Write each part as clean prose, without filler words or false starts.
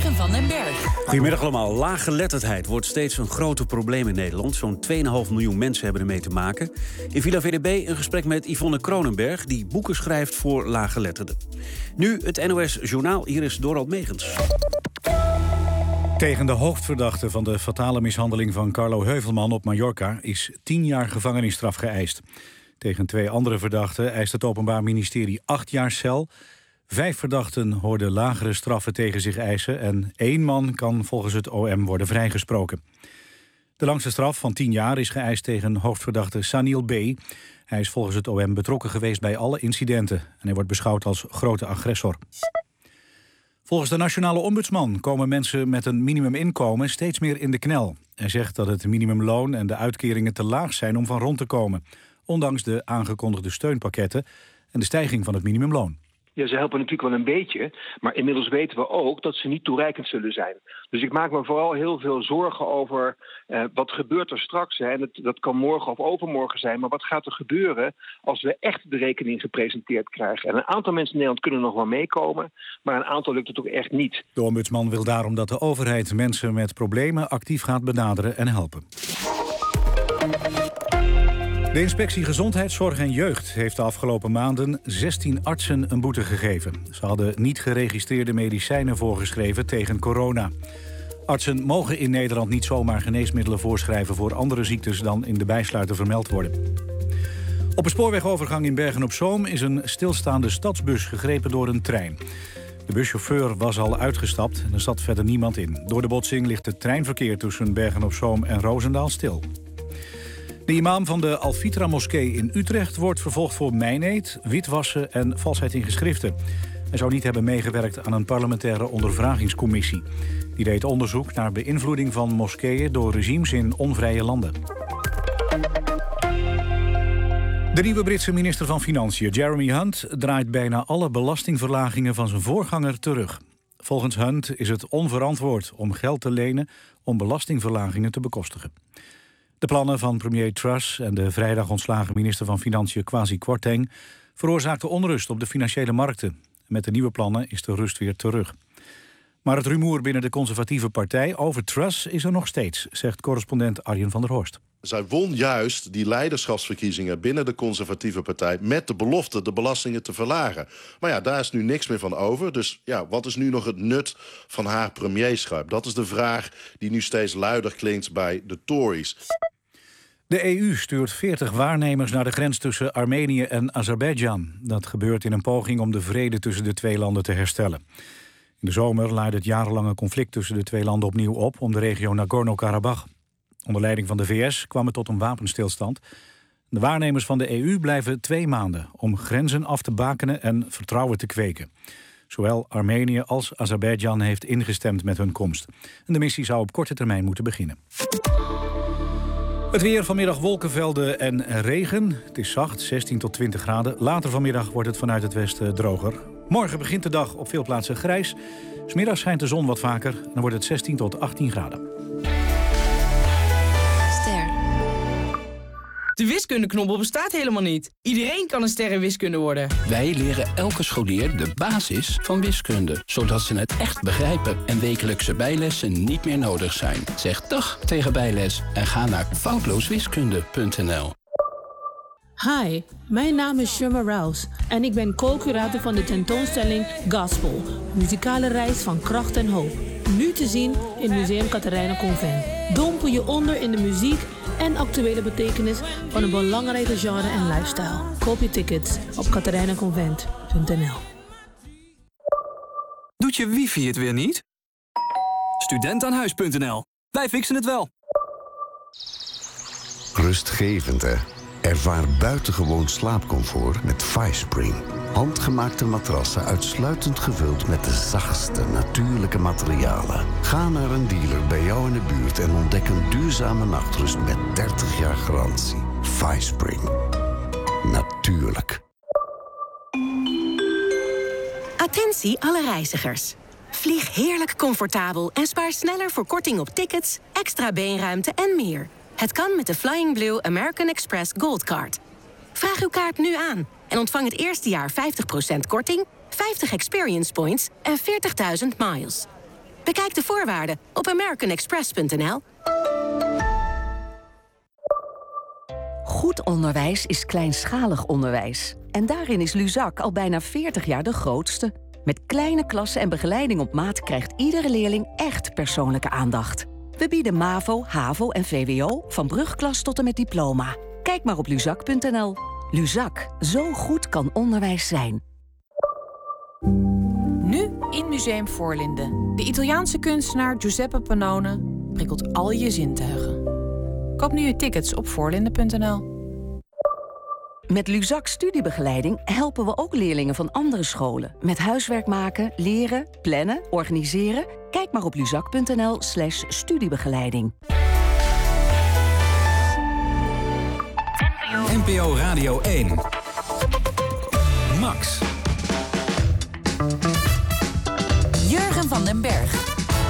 Jurgen van den Berg. Goedemiddag allemaal. Laaggeletterdheid wordt steeds een groter probleem in Nederland. Zo'n 2,5 miljoen mensen hebben ermee te maken. In Villa VDB een gesprek met Yvonne Kronenberg, die boeken schrijft voor laaggeletterden. Nu het NOS Journaal. Hier is Dorald Megens. Tegen de hoofdverdachte van de fatale mishandeling van Carlo Heuvelman op Mallorca is 10 jaar gevangenisstraf geëist. Tegen 2 andere verdachten eist het Openbaar Ministerie 8 jaar cel. 5 verdachten hoorden lagere straffen tegen zich eisen en 1 man kan volgens het OM worden vrijgesproken. De langste straf van 10 jaar is geëist tegen hoofdverdachte Sanil B. Hij is volgens het OM betrokken geweest bij alle incidenten en hij wordt beschouwd als grote agressor. Volgens de Nationale Ombudsman komen mensen met een minimuminkomen steeds meer in de knel. Hij zegt dat het minimumloon en de uitkeringen te laag zijn om van rond te komen, ondanks de aangekondigde steunpakketten en de stijging van het minimumloon. Ja, ze helpen natuurlijk wel een beetje, maar inmiddels weten we ook dat ze niet toereikend zullen zijn. Dus ik maak me vooral heel veel zorgen over wat gebeurt er straks. Hè? En dat kan morgen of overmorgen zijn, maar wat gaat er gebeuren als we echt de rekening gepresenteerd krijgen? En een aantal mensen in Nederland kunnen nog wel meekomen, maar een aantal lukt het ook echt niet. De ombudsman wil daarom dat de overheid mensen met problemen actief gaat benaderen en helpen. De Inspectie Gezondheidszorg en Jeugd heeft de afgelopen maanden 16 artsen een boete gegeven. Ze hadden niet geregistreerde medicijnen voorgeschreven tegen corona. Artsen mogen in Nederland niet zomaar geneesmiddelen voorschrijven voor andere ziektes dan in de bijsluiter vermeld worden. Op een spoorwegovergang in Bergen-op-Zoom is een stilstaande stadsbus gegrepen door een trein. De buschauffeur was al uitgestapt en er zat verder niemand in. Door de botsing ligt het treinverkeer tussen Bergen-op-Zoom en Roosendaal stil. De imam van de Al-Fitra-moskee in Utrecht wordt vervolgd voor mijneed, witwassen en valsheid in geschriften. Hij zou niet hebben meegewerkt aan een parlementaire ondervragingscommissie. Die deed onderzoek naar beïnvloeding van moskeeën door regimes in onvrije landen. De nieuwe Britse minister van Financiën, Jeremy Hunt, draait bijna alle belastingverlagingen van zijn voorganger terug. Volgens Hunt is het onverantwoord om geld te lenen om belastingverlagingen te bekostigen. De plannen van premier Truss en de vrijdag ontslagen minister van Financiën Kwasi Kwarteng veroorzaakten onrust op de financiële markten. Met de nieuwe plannen is de rust weer terug. Maar het rumoer binnen de conservatieve partij over Truss is er nog steeds, zegt correspondent Arjen van der Horst. Zij won juist die leiderschapsverkiezingen binnen de conservatieve partij met de belofte de belastingen te verlagen. Maar ja, daar is nu niks meer van over. Dus ja, wat is nu nog het nut van haar premierschap? Dat is de vraag die nu steeds luider klinkt bij de Tories. De EU stuurt 40 waarnemers naar de grens tussen Armenië en Azerbeidzjan. Dat gebeurt in een poging om de vrede tussen de twee landen te herstellen. In de zomer laaide het jarenlange conflict tussen de twee landen opnieuw op om de regio Nagorno-Karabakh. Onder leiding van de VS kwam het tot een wapenstilstand. De waarnemers van de EU blijven 2 maanden om grenzen af te bakenen en vertrouwen te kweken. Zowel Armenië als Azerbeidzjan heeft ingestemd met hun komst. En de missie zou op korte termijn moeten beginnen. Het weer, vanmiddag wolkenvelden en regen. Het is zacht, 16 tot 20 graden. Later vanmiddag wordt het vanuit het westen droger. Morgen begint de dag op veel plaatsen grijs. 's Middags schijnt de zon wat vaker. Dan wordt het 16 tot 18 graden. De wiskundeknobbel bestaat helemaal niet. Iedereen kan een ster in wiskunde worden. Wij leren elke scholier de basis van wiskunde, zodat ze het echt begrijpen en wekelijkse bijlessen niet meer nodig zijn. Zeg dag tegen bijles en ga naar foutlooswiskunde.nl. Hi, mijn naam is Shirma Rouse en ik ben co-curator van de tentoonstelling Gospel, muzikale reis van kracht en hoop. Nu te zien in Museum Catharijnen Convent. Dompel je onder in de muziek en actuele betekenis van een belangrijke genre en lifestyle. Koop je tickets op catharijnenconvent.nl. Doet je wifi het weer niet? Studentaanhuis.nl. Wij fixen het wel. Rustgevend, hè? Ervaar buitengewoon slaapcomfort met FiSpring. Handgemaakte matrassen uitsluitend gevuld met de zachtste natuurlijke materialen. Ga naar een dealer bij jou in de buurt en ontdek een duurzame nachtrust met 30 jaar garantie. FiSpring. Natuurlijk. Attentie alle reizigers. Vlieg heerlijk comfortabel en spaar sneller voor korting op tickets, extra beenruimte en meer. Het kan met de Flying Blue American Express Gold Card. Vraag uw kaart nu aan en ontvang het eerste jaar 50% korting, 50 experience points en 40.000 miles. Bekijk de voorwaarden op americanexpress.nl. Goed onderwijs is kleinschalig onderwijs. En daarin is Luzak al bijna 40 jaar de grootste. Met kleine klassen en begeleiding op maat krijgt iedere leerling echt persoonlijke aandacht. We bieden MAVO, HAVO en VWO van brugklas tot en met diploma. Kijk maar op luzak.nl. Luzak, zo goed kan onderwijs zijn. Nu in Museum Voorlinden. De Italiaanse kunstenaar Giuseppe Panone prikkelt al je zintuigen. Koop nu je tickets op voorlinden.nl. Met Luzak studiebegeleiding helpen we ook leerlingen van andere scholen. Met huiswerk maken, leren, plannen, organiseren. Kijk maar op luzak.nl/studiebegeleiding. NPO Radio 1. Max. Jurgen van den Berg.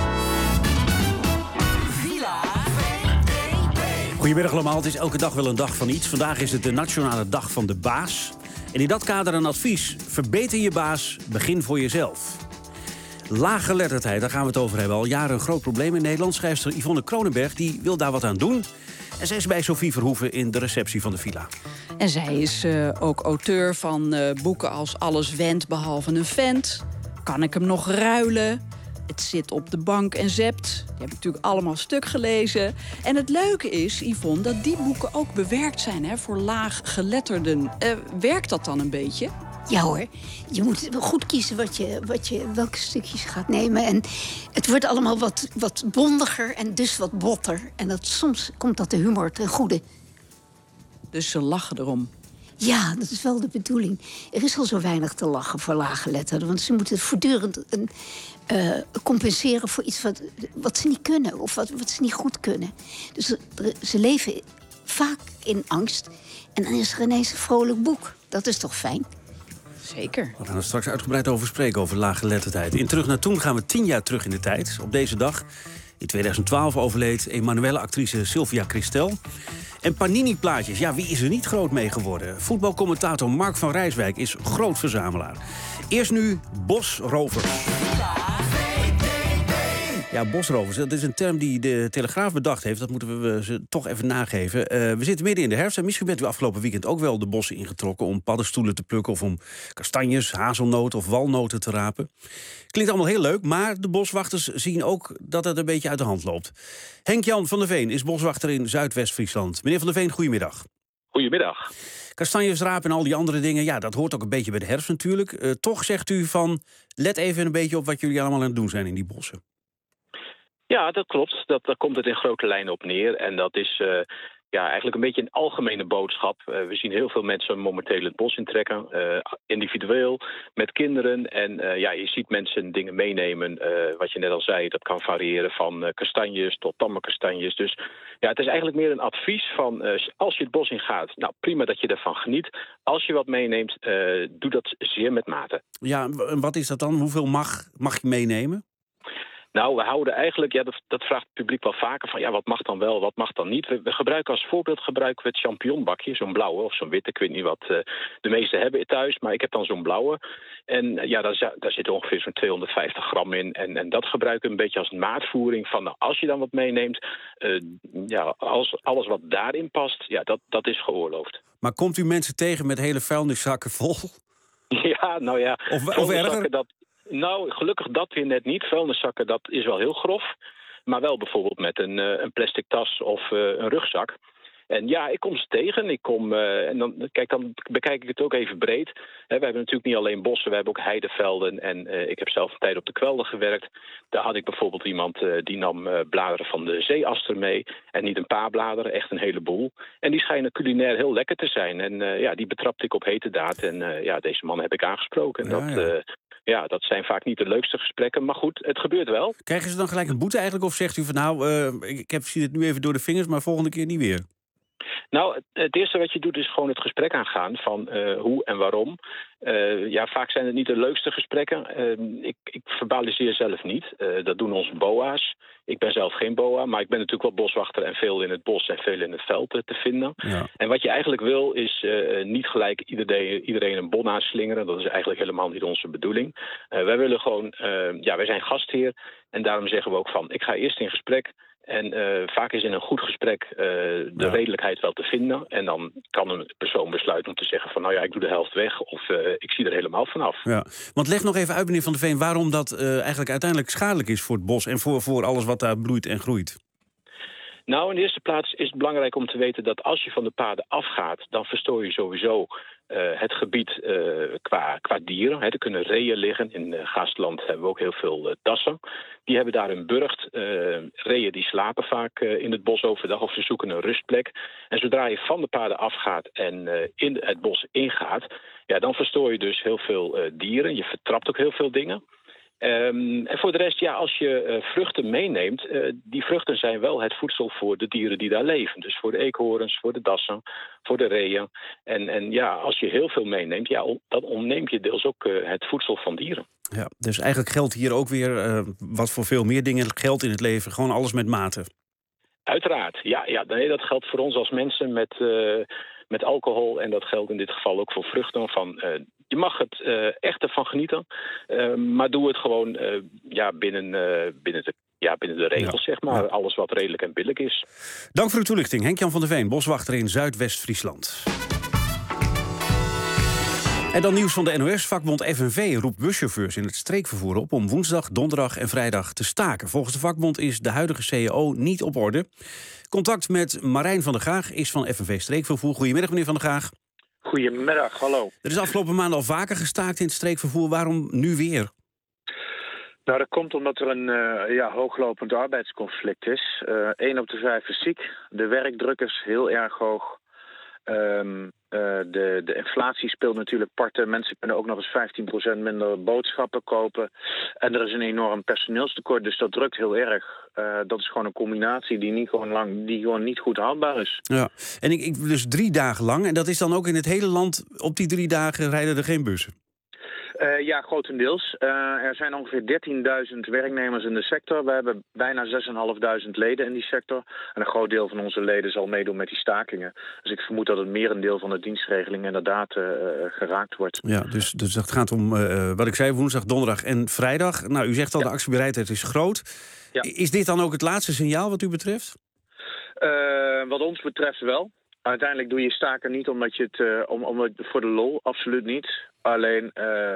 Goedemiddag allemaal, het is elke dag wel een dag van iets. Vandaag is het de Nationale Dag van de Baas. En in dat kader een advies. Verbeter je baas, begin voor jezelf. Laaggeletterdheid, daar gaan we het over hebben. Al jaren een groot probleem in Nederland. Schrijfster Yvonne Kronenberg die wil daar wat aan doen. En zij is bij Sophie Verhoeven in de receptie van de Villa. En zij is ook auteur van boeken als Alles wendt behalve een vent. Kan ik hem nog ruilen? Het zit op de bank en zept. Die heb ik natuurlijk allemaal stuk gelezen. En het leuke is, Yvonne, dat die boeken ook bewerkt zijn, hè, voor laaggeletterden. Werkt dat dan een beetje? Ja hoor, je moet goed kiezen welke stukjes je gaat nemen. En het wordt allemaal wat bondiger en dus wat botter. En soms komt dat de humor ten goede. Dus ze lachen erom? Ja, dat is wel de bedoeling. Er is al zo weinig te lachen voor laaggeletterden. Want ze moeten voortdurend compenseren voor iets wat ze niet kunnen. Of wat ze niet goed kunnen. Dus ze leven vaak in angst. En dan is er ineens een vrolijk boek. Dat is toch fijn? Zeker. We gaan er straks uitgebreid over spreken, over laaggeletterdheid. In Terug naar Toen gaan we 10 jaar terug in de tijd. Op deze dag, in 2012, overleed Emanuelle-actrice Sylvia Christel. En Panini-plaatjes, ja, wie is er niet groot mee geworden? Voetbalcommentator Mark van Rijswijk is groot verzamelaar. Eerst nu Bosrovers. Ja, bosrovers, dat is een term die de Telegraaf bedacht heeft. Dat moeten we ze toch even nageven. We zitten midden in de herfst en misschien bent u afgelopen weekend ook wel de bossen ingetrokken om paddenstoelen te plukken of om kastanjes, hazelnoten of walnoten te rapen. Klinkt allemaal heel leuk, maar de boswachters zien ook dat het een beetje uit de hand loopt. Henk-Jan van der Veen is boswachter in Zuidwest-Friesland. Meneer van der Veen, goedemiddag. Goedemiddag. Kastanjes rapen en al die andere dingen, ja, dat hoort ook een beetje bij de herfst natuurlijk. Toch zegt u van, let even een beetje op wat jullie allemaal aan het doen zijn in die bossen. Ja, dat klopt. Daar komt het in grote lijnen op neer. En dat is eigenlijk een beetje een algemene boodschap. We zien heel veel mensen momenteel het bos intrekken. Individueel, met kinderen. En je ziet mensen dingen meenemen. Wat je net al zei, dat kan variëren van kastanjes tot tamme kastanjes. Dus ja, het is eigenlijk meer een advies van als je het bos ingaat, nou prima dat je ervan geniet. Als je wat meeneemt, doe dat zeer met mate. Ja, en wat is dat dan? Hoeveel mag je meenemen? Nou, we houden eigenlijk, dat vraagt het publiek wel vaker van, wat mag dan wel, wat mag dan niet. We gebruiken als voorbeeld we het champignonbakje, zo'n blauwe of zo'n witte. Ik weet niet wat de meesten hebben thuis, maar ik heb dan zo'n blauwe. En daar zit ongeveer zo'n 250 gram in. En dat gebruiken we een beetje als maatvoering van, nou, als je dan wat meeneemt, alles wat daarin past, dat is geoorloofd. Maar komt u mensen tegen met hele vuilniszakken vol? Ja, nou ja. Of erger? Nou, gelukkig dat weer net niet. Vuilniszakken, dat is wel heel grof. Maar wel bijvoorbeeld met een plastic tas of een rugzak. En ja, ik kom ze tegen. Dan bekijk ik het ook even breed. We hebben natuurlijk niet alleen bossen, we hebben ook heidevelden. En ik heb zelf een tijd op de kwelder gewerkt. Daar had ik bijvoorbeeld iemand die nam bladeren van de zeeaster mee. En niet een paar bladeren, echt een heleboel. En die schijnen culinair heel lekker te zijn. En die betrapte ik op hete daad. En deze man heb ik aangesproken. En dat zijn vaak niet de leukste gesprekken. Maar goed, het gebeurt wel. Krijgen ze dan gelijk een boete eigenlijk? Of zegt u van zie het nu even door de vingers, maar volgende keer niet weer? Nou, het eerste wat je doet is gewoon het gesprek aangaan van hoe en waarom. Vaak zijn het niet de leukste gesprekken. Ik verbaliseer zelf niet. Dat doen onze boa's. Ik ben zelf geen boa, maar ik ben natuurlijk wel boswachter en veel in het bos en veel in het veld te vinden. Ja. En wat je eigenlijk wil is niet gelijk iedereen een bon aanslingeren. Dat is eigenlijk helemaal niet onze bedoeling. Wij willen gewoon, wij zijn gastheer en daarom zeggen we ook van, ik ga eerst in gesprek. En vaak is in een goed gesprek de redelijkheid wel te vinden. En dan kan een persoon besluiten om te zeggen van, ik doe de helft weg of ik zie er helemaal vanaf. Ja, want leg nog even uit, meneer Van der Veen, waarom dat eigenlijk uiteindelijk schadelijk is voor het bos en voor alles wat daar bloeit en groeit. Nou, in de eerste plaats is het belangrijk om te weten dat als je van de paden afgaat, dan verstoor je sowieso het gebied qua dieren. Er kunnen reeën liggen. In Gaasland hebben we ook heel veel dassen. Die hebben daar een burcht. Reeën die slapen vaak in het bos overdag of ze zoeken een rustplek. En zodra je van de paden afgaat en in het bos ingaat, dan verstoor je dus heel veel dieren. Je vertrapt ook heel veel dingen. En voor de rest, als je vruchten meeneemt, die vruchten zijn wel het voedsel voor de dieren die daar leven. Dus voor de eekhoorns, voor de dassen, voor de reeën. En als je heel veel meeneemt, dan ontneem je deels ook het voedsel van dieren. Ja, dus eigenlijk geldt hier ook weer, wat voor veel meer dingen geldt in het leven, gewoon alles met mate. Uiteraard, dat geldt voor ons als mensen met alcohol. En dat geldt in dit geval ook voor vruchten. Je mag het echt ervan genieten, maar doe het gewoon binnen de regels, zeg maar. Ja. Alles wat redelijk en billig is. Dank voor uw toelichting. Henk-Jan van der Veen, boswachter in Zuidwest-Friesland. En dan nieuws van de NOS. Vakbond FNV roept buschauffeurs in het streekvervoer op om woensdag, donderdag en vrijdag te staken. Volgens de vakbond is de huidige CAO niet op orde. Contact met Marijn van der Gaag is van FNV Streekvervoer. Goedemiddag, meneer van der Gaag. Goedemiddag, hallo. Er is afgelopen maanden al vaker gestaakt in het streekvervoer. Waarom nu weer? Nou, dat komt omdat er een hooglopend arbeidsconflict is. 1 op de 5 is ziek. De werkdruk is heel erg hoog. De inflatie speelt natuurlijk parten. Mensen kunnen ook nog eens 15% minder boodschappen kopen. En er is een enorm personeelstekort, dus dat drukt heel erg. Dat is gewoon een combinatie die gewoon niet goed houdbaar is. Ja, en dus 3 dagen lang. En dat is dan ook in het hele land, op die 3 dagen rijden er geen bussen? Grotendeels. Er zijn ongeveer 13.000 werknemers in de sector. We hebben bijna 6.500 leden in die sector. En een groot deel van onze leden zal meedoen met die stakingen. Dus ik vermoed dat het merendeel van de dienstregeling inderdaad geraakt wordt. Ja, dus dat gaat om, wat ik zei, woensdag, donderdag en vrijdag. Nou, u zegt al, de actiebereidheid is groot. Ja. Is dit dan ook het laatste signaal wat u betreft? Wat ons betreft wel. Uiteindelijk doe je staken niet omdat je het voor de lol, absoluut niet. Alleen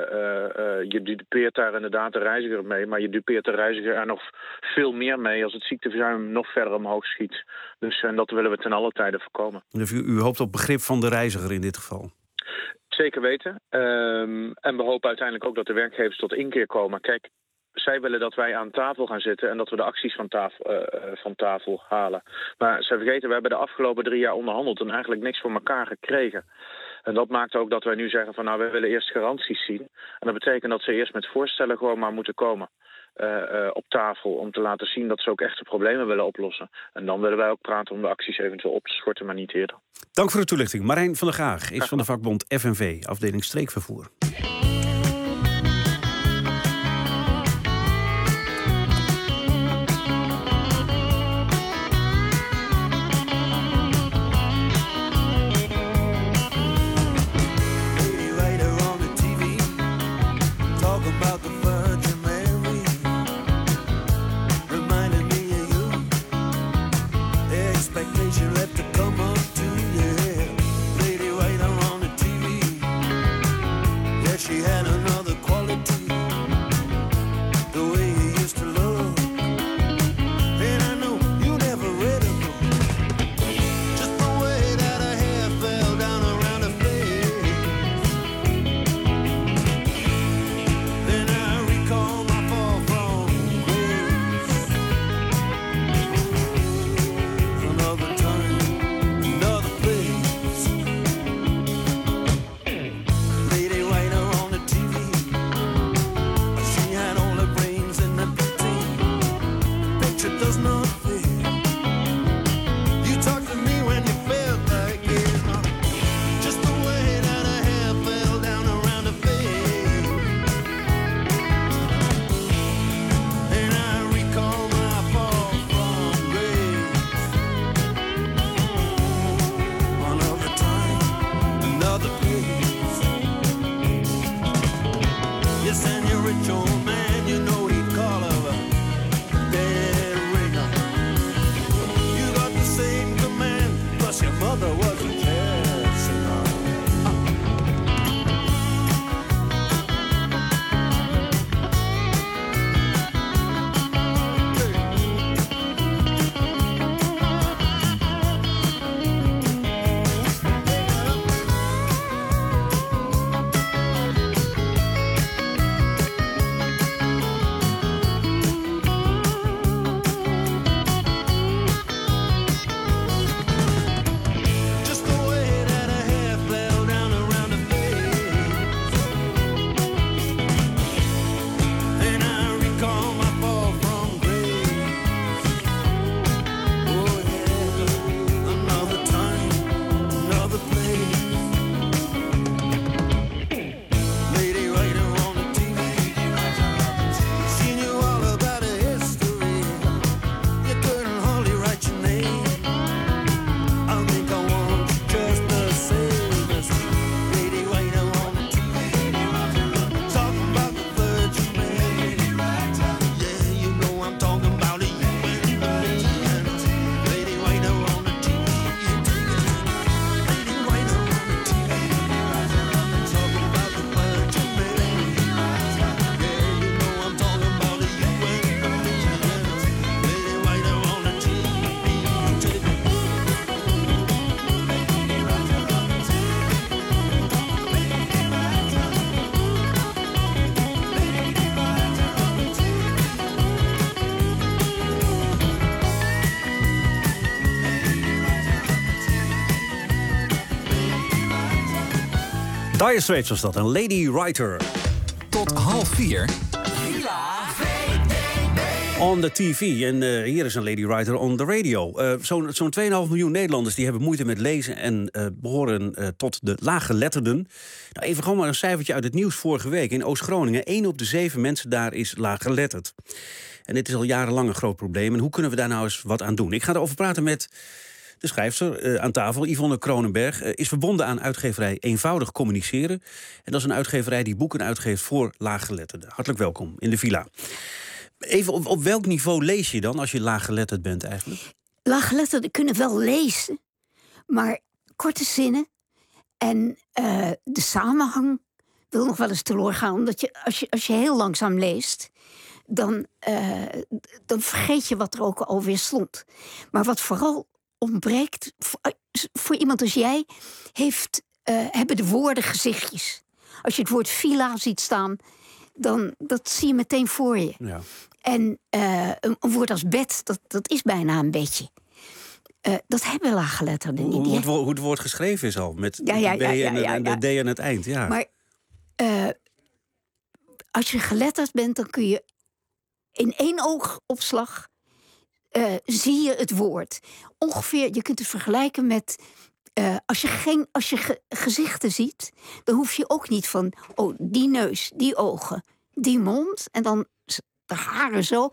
je dupeert daar inderdaad de reiziger mee, maar je dupeert de reiziger er nog veel meer mee als het ziekteverzuim nog verder omhoog schiet. Dus en dat willen we ten alle tijde voorkomen. Dus u hoopt op begrip van de reiziger in dit geval? Zeker weten. En we hopen uiteindelijk ook dat de werkgevers tot inkeer komen. Kijk, zij willen dat wij aan tafel gaan zitten en dat we de acties van tafel halen. Maar zij vergeten, we hebben de afgelopen 3 jaar onderhandeld en eigenlijk niks voor elkaar gekregen. En dat maakt ook dat wij nu zeggen van we willen eerst garanties zien. En dat betekent dat ze eerst met voorstellen gewoon maar moeten komen op tafel om te laten zien dat ze ook echte problemen willen oplossen. En dan willen wij ook praten om de acties eventueel op te schorten, maar niet eerder. Dank voor de toelichting. Marijn van der Gaag is van de vakbond FNV, afdeling streekvervoer. She had Dire Straits was dat, een Lady Writer. Tot 3:30. On the TV. En hier is een Lady Writer on the radio. Zo'n 2,5 miljoen Nederlanders die hebben moeite met lezen en behoren tot de laaggeletterden. Nou, even gewoon maar een cijfertje uit het nieuws vorige week. In Oost-Groningen, 1 op de 7 mensen daar is laaggeletterd. En dit is al jarenlang een groot probleem. En hoe kunnen we daar nou eens wat aan doen? Ik ga erover praten met de schrijfster aan tafel, Yvonne Kronenberg. Is verbonden aan uitgeverij Eenvoudig Communiceren. En dat is een uitgeverij die boeken uitgeeft voor laaggeletterden. Hartelijk welkom in de villa. Even, op welk niveau lees je dan als je laaggeletterd bent eigenlijk? Laaggeletterden kunnen wel lezen, maar korte zinnen en de samenhang wil nog wel eens teloor gaan. Omdat je, als je heel langzaam leest, dan vergeet je wat er ook alweer stond. Maar wat vooral ontbreekt voor iemand als jij, hebben de woorden gezichtjes. Als je het woord villa ziet staan, dan dat zie je meteen voor je. Ja. En een woord als bed, dat is bijna een bedje. Dat hebben laaggeletterden niet. Hoe het woord geschreven is al, met de B en de D aan het eind. Ja. Maar als je geletterd bent, dan kun je in 1 oogopslag zie je het woord. Ongeveer, je kunt het vergelijken met als je gezichten ziet, dan hoef je ook niet van die neus, die ogen, die mond en dan de haren zo.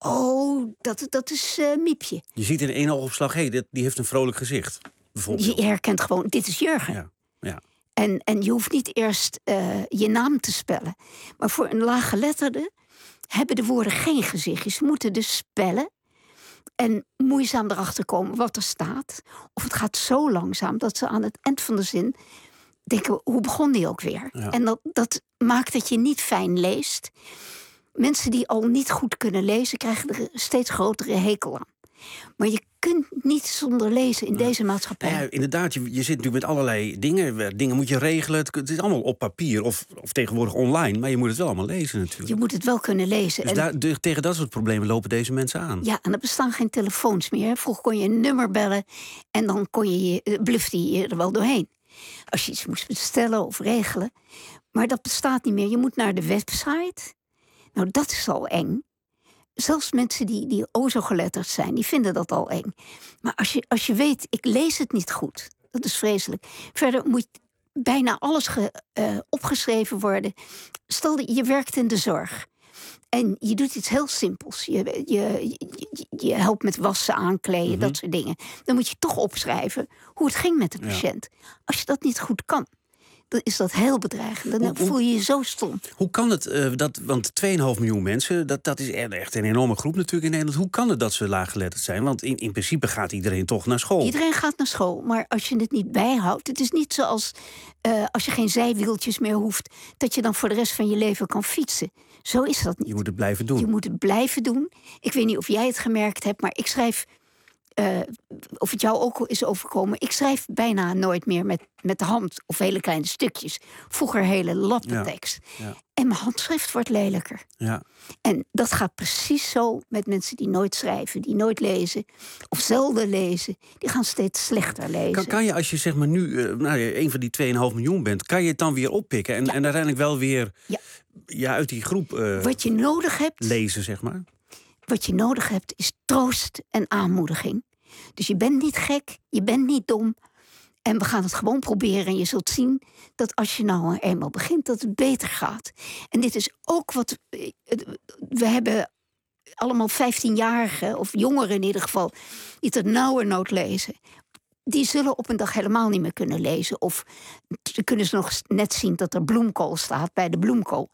Dat is Miepje. Je ziet in 1 oogopslag, die heeft een vrolijk gezicht. Bijvoorbeeld. Je herkent gewoon, dit is Jurgen. Ja. En je hoeft niet eerst je naam te spellen. Maar voor een laaggeletterde hebben de woorden geen gezicht. Ze moeten dus spellen en moeizaam erachter komen wat er staat. Of het gaat zo langzaam dat ze aan het eind van de zin denken, hoe begon die ook weer? Ja. En dat maakt dat je niet fijn leest. Mensen die al niet goed kunnen lezen, krijgen er steeds grotere hekel aan. Maar je kunt niet zonder lezen in deze maatschappij. Ja, inderdaad, je zit natuurlijk met allerlei dingen. Dingen moet je regelen. Het is allemaal op papier of tegenwoordig online. Maar je moet het wel allemaal lezen natuurlijk. Je moet het wel kunnen lezen. Dus tegen dat soort problemen lopen deze mensen aan. Ja, en er bestaan geen telefoons meer. Vroeger kon je een nummer bellen en dan blufte je er wel doorheen. Als je iets moest bestellen of regelen. Maar dat bestaat niet meer. Je moet naar de website. Nou, dat is al eng. Zelfs mensen die zo geletterd zijn, die vinden dat al eng. Maar als je weet, ik lees het niet goed. Dat is vreselijk. Verder moet bijna alles opgeschreven worden. Stel je werkt in de zorg. En je doet iets heel simpels. Je helpt met wassen, aankleden, dat soort dingen. Dan moet je toch opschrijven hoe het ging met de patiënt. Ja. Als je dat niet goed kan, dan is dat heel bedreigend. Dan voel je je zo stom. Hoe kan het, want 2,5 miljoen mensen, dat is echt een enorme groep natuurlijk in Nederland. Hoe kan het dat ze laaggeletterd zijn? Want in principe gaat iedereen toch naar school. Iedereen gaat naar school, maar als je het niet bijhoudt. Het is niet zoals als je geen zijwieltjes meer hoeft, dat je dan voor de rest van je leven kan fietsen. Zo is dat niet. Je moet het blijven doen. Je moet het blijven doen. Ik weet niet of jij het gemerkt hebt, maar ik schrijf, of het jou ook is overkomen, ik schrijf bijna nooit meer met de hand of hele kleine stukjes. Vroeger hele lappen tekst. Ja. En mijn handschrift wordt lelijker. Ja. En dat gaat precies zo met mensen die nooit schrijven, die nooit lezen of zelden lezen. Die gaan steeds slechter lezen. Kan je, als je zeg maar nu een van die 2,5 miljoen bent, kan je het dan weer oppikken en uiteindelijk wel weer uit die groep wat je nodig hebt, lezen, zeg maar? Wat je nodig hebt is troost en aanmoediging. Dus je bent niet gek, je bent niet dom. En we gaan het gewoon proberen. En je zult zien dat als je nou eenmaal begint, dat het beter gaat. En dit is ook wat we hebben allemaal 15-jarigen, of jongeren in ieder geval, die ter nauwernood lezen. Die zullen op een dag helemaal niet meer kunnen lezen. Of kunnen ze nog net zien dat er bloemkool staat bij de bloemkool.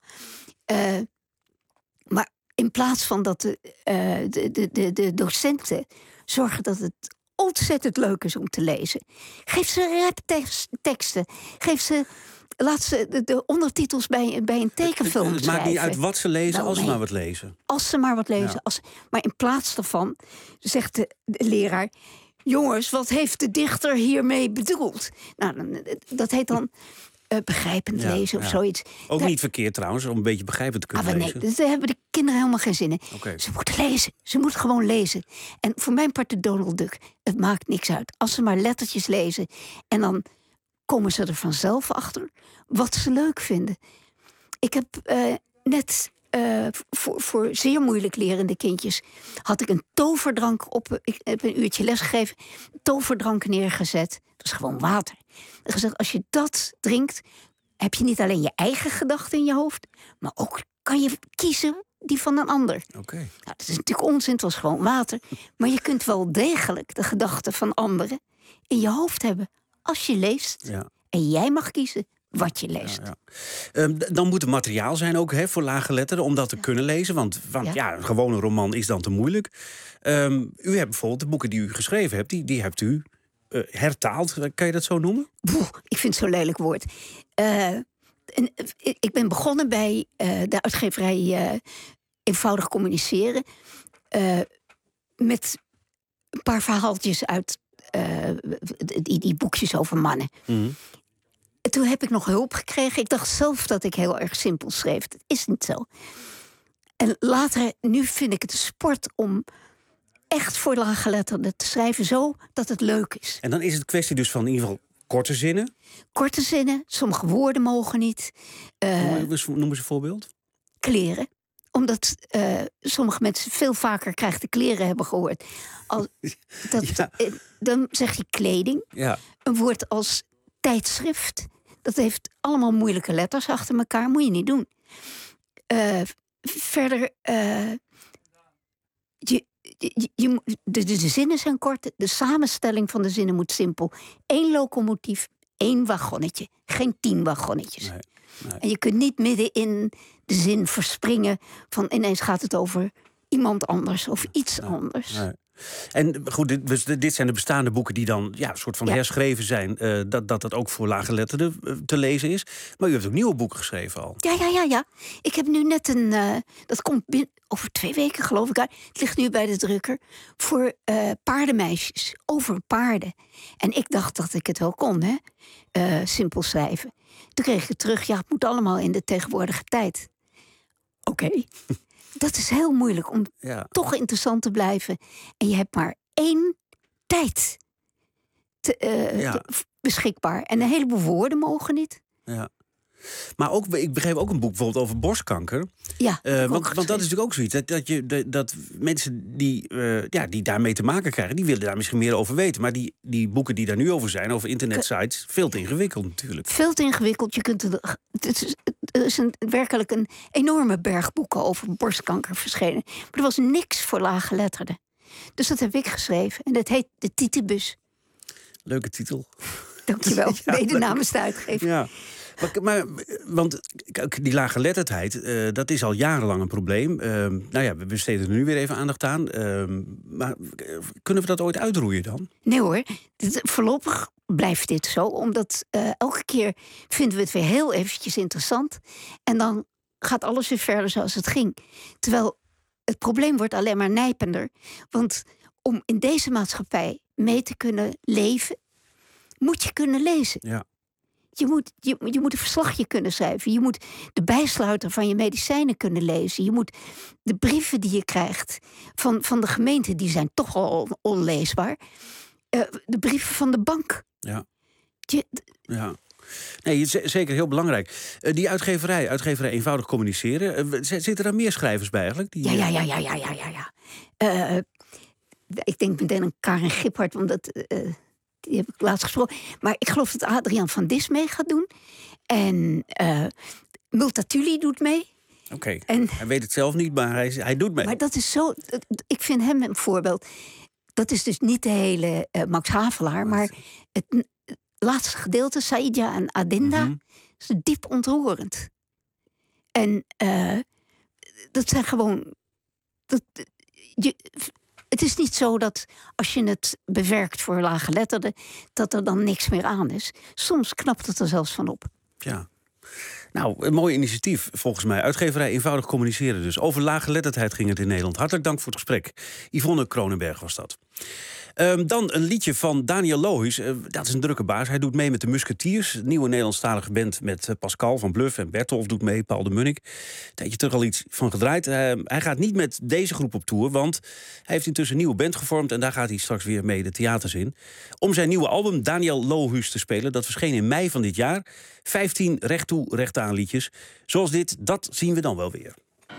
Maar in plaats van dat de docenten zorgen dat het ontzettend leuk is om te lezen. Geef ze rapteksten. Laat ze de ondertitels bij een tekenfilm schrijven. Het maakt niet uit wat ze lezen, als ze maar wat lezen. Als ze maar wat lezen. Ja. Maar in plaats daarvan zegt de leraar, jongens, wat heeft de dichter hiermee bedoeld? Nou, dat heet dan begrijpend lezen of zoiets. Ook niet verkeerd trouwens, om een beetje begrijpend te kunnen lezen. Nee, daar hebben de kinderen helemaal geen zin in. Okay. Ze moeten lezen. Ze moeten gewoon lezen. En voor mijn part de Donald Duck, het maakt niks uit. Als ze maar lettertjes lezen en dan komen ze er vanzelf achter wat ze leuk vinden. Ik heb net voor zeer moeilijk lerende kindjes had ik een toverdrank ik heb een uurtje lesgegeven, toverdrank neergezet. Dat is gewoon water. En gezegd, als je dat drinkt, heb je niet alleen je eigen gedachten in je hoofd, maar ook kan je kiezen die van een ander. Okay. Nou, dat is natuurlijk onzin, het was gewoon water. Maar je kunt wel degelijk de gedachten van anderen in je hoofd hebben als je leest. Ja. En jij mag kiezen wat je leest. Ja. Dan moet er materiaal zijn ook voor laaggeletterden om dat te kunnen lezen. Want een gewone roman is dan te moeilijk. U hebt bijvoorbeeld de boeken die u geschreven hebt, die hebt u hertaald. Kan je dat zo noemen? Ik vind het zo'n lelijk woord. Ik ben begonnen bij de uitgeverij Eenvoudig Communiceren. Met een paar verhaaltjes uit die boekjes over mannen. Mm-hmm. Toen heb ik nog hulp gekregen. Ik dacht zelf dat ik heel erg simpel schreef. Dat is niet zo. En later, nu vind ik het een sport om echt voor laaggeletterden te schrijven zo dat het leuk is. En dan is het kwestie dus van in ieder geval korte zinnen? Korte zinnen, sommige woorden mogen niet. Noem eens een voorbeeld. Kleren. Omdat sommige mensen veel vaker krijg de kleren hebben gehoord. Dan zeg je kleding. Ja. Een woord als tijdschrift. Dat heeft allemaal moeilijke letters achter elkaar. Moet je niet doen. Verder, de zinnen zijn kort. De samenstelling van de zinnen moet simpel. 1 locomotief, 1 wagonnetje. Geen 10 wagonnetjes. Nee. En je kunt niet midden in de zin verspringen van ineens gaat het over iemand anders of iets anders. Nee. En goed, dit zijn de bestaande boeken die dan een soort van herschreven zijn. Dat ook voor laaggeletterden te lezen is. Maar u hebt ook nieuwe boeken geschreven al. Ja. Ik heb nu net dat komt over 2 weken geloof ik. Het ligt nu bij de drukker. Voor paardenmeisjes. Over paarden. En ik dacht dat ik het wel kon, hè. Simpel schrijven. Toen kreeg ik het terug. Ja, het moet allemaal in de tegenwoordige tijd. Oké. Dat is heel moeilijk om toch interessant te blijven. En je hebt maar 1 tijd beschikbaar. En een heleboel woorden mogen niet. Ja. Maar ook, ik begreep ook een boek bijvoorbeeld over borstkanker. Ja, want dat is natuurlijk ook zoiets. Dat mensen die daarmee te maken krijgen, die willen daar misschien meer over weten. Maar die boeken die daar nu over zijn, over internetsites, veel te ingewikkeld natuurlijk. Veel te ingewikkeld. Het is werkelijk een enorme berg boeken over borstkanker verschenen. Maar er was niks voor laaggeletterden. Dus dat heb ik geschreven. En dat heet De Titibus. Leuke titel. Dankjewel. Mede namens de uitgever. Ja. Want die laaggeletterdheid, dat is al jarenlang een probleem. We besteden er nu weer even aandacht aan. Maar kunnen we dat ooit uitroeien dan? Nee hoor, voorlopig blijft dit zo. Omdat elke keer vinden we het weer heel eventjes interessant. En dan gaat alles weer verder zoals het ging. Terwijl het probleem wordt alleen maar nijpender. Want om in deze maatschappij mee te kunnen leven, moet je kunnen lezen. Ja. Je moet een verslagje kunnen schrijven. Je moet de bijsluiter van je medicijnen kunnen lezen. Je moet de brieven die je krijgt van de gemeente, die zijn toch al onleesbaar. De brieven van de bank. Ja. Nee, zeker heel belangrijk. Die uitgeverij Eenvoudig Communiceren. Zitten er meer schrijvers bij eigenlijk? Ja. Ik denk meteen aan Karin Giphart, omdat die heb ik laatst gesproken. Maar ik geloof dat Adriaan van Dis mee gaat doen. En Multatuli doet mee. Oké. Hij weet het zelf niet, maar hij doet mee. Maar dat is zo. Ik vind hem een voorbeeld. Dat is dus niet de hele Max Havelaar, maar het laatste gedeelte, Saïdja en Adinda, is diep ontroerend. En dat zijn gewoon. Het is niet zo dat als je het bewerkt voor laaggeletterden, dat er dan niks meer aan is. Soms knapt het er zelfs van op. Ja. Nou, een mooi initiatief volgens mij. Uitgeverij Eenvoudig Communiceren dus. Over laaggeletterdheid ging het in Nederland. Hartelijk dank voor het gesprek. Yvonne Kronenberg was dat. Dan een liedje van Daniel Lohuis. Dat is een drukke baas. Hij doet mee met de Musketeers. Een nieuwe Nederlandstalige band met Pascal van Bluff en Bertolf doet mee. Paul de Munnik. Een tijdje terug al iets van gedraaid. Hij gaat niet met deze groep op tour, want hij heeft intussen een nieuwe band gevormd en daar gaat hij straks weer mee de theaters in. Om zijn nieuwe album Daniel Lohuis te spelen. Dat verscheen in mei van dit jaar. 15 recht toe, recht aan liedjes. Zoals dit, dat zien we dan wel weer.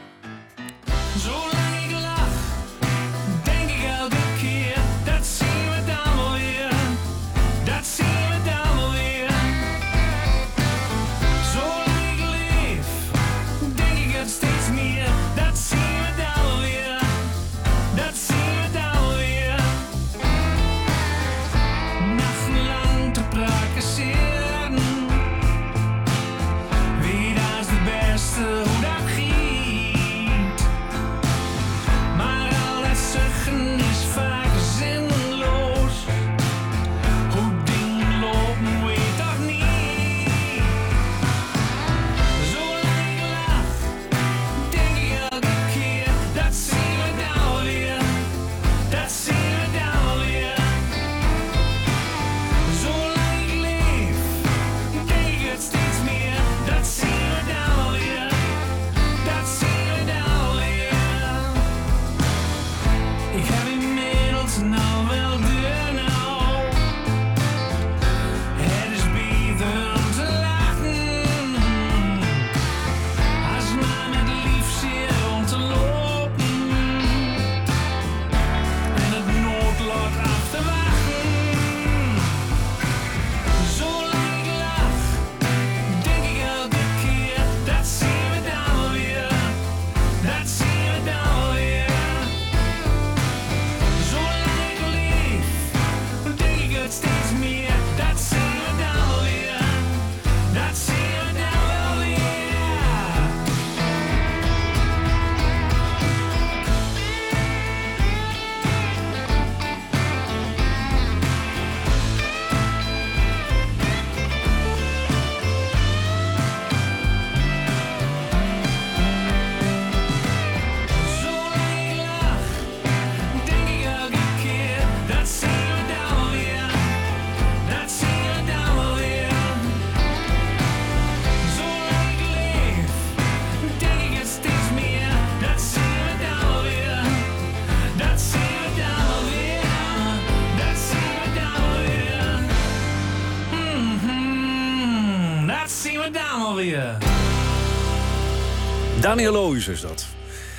Daniel Lohuis is dat.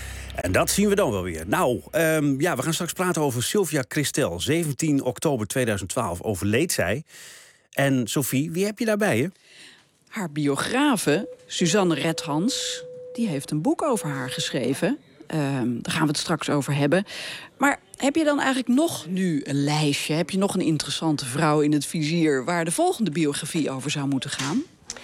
En dat zien we dan wel weer. Nou, we gaan straks praten over Sylvia Christel. 17 oktober 2012 overleed zij. En Sophie, wie heb je daarbij, hè? Haar biografe, Suzanne Redhans, die heeft een boek over haar geschreven. Daar gaan we het straks over hebben. Maar heb je dan eigenlijk nog nu een lijstje? Heb je nog een interessante vrouw in het vizier waar de volgende biografie over zou moeten gaan?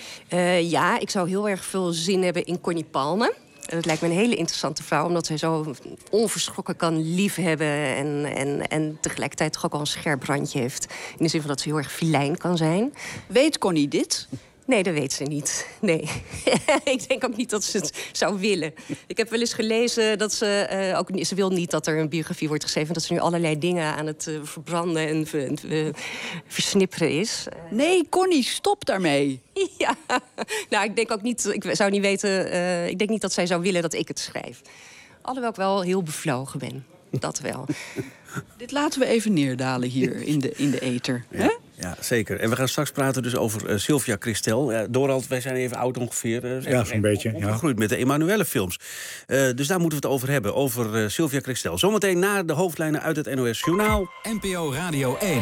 Ja, ik zou heel erg veel zin hebben in Connie Palme. Dat lijkt me een hele interessante vrouw, omdat zij zo onverschrokken kan liefhebben en tegelijkertijd toch ook al een scherp randje heeft. In de zin van dat ze heel erg filijn kan zijn. Weet Connie dit? Nee, dat weet ze niet. Nee. Ik denk ook niet dat ze het zou willen. Ik heb wel eens gelezen dat ze wil niet dat er een biografie wordt geschreven, dat ze nu allerlei dingen aan het verbranden en versnipperen is. Nee, Connie, stop daarmee. Ja, nou, ik denk ook niet. Ik zou niet weten. Ik denk niet dat zij zou willen dat ik het schrijf. Alhoewel ik wel heel bevlogen ben. Dat wel. Dit laten we even neerdalen hier in de ether. Ja. Ja, zeker. En we gaan straks praten dus over Sylvia Christel. Dorald, wij zijn even oud ongeveer. Ja, zo'n beetje. Opgegroeid met de Emanuelle-films. Dus daar moeten we het over hebben, over Sylvia Christel. Zometeen na de hoofdlijnen uit het NOS Journaal. NPO Radio 1.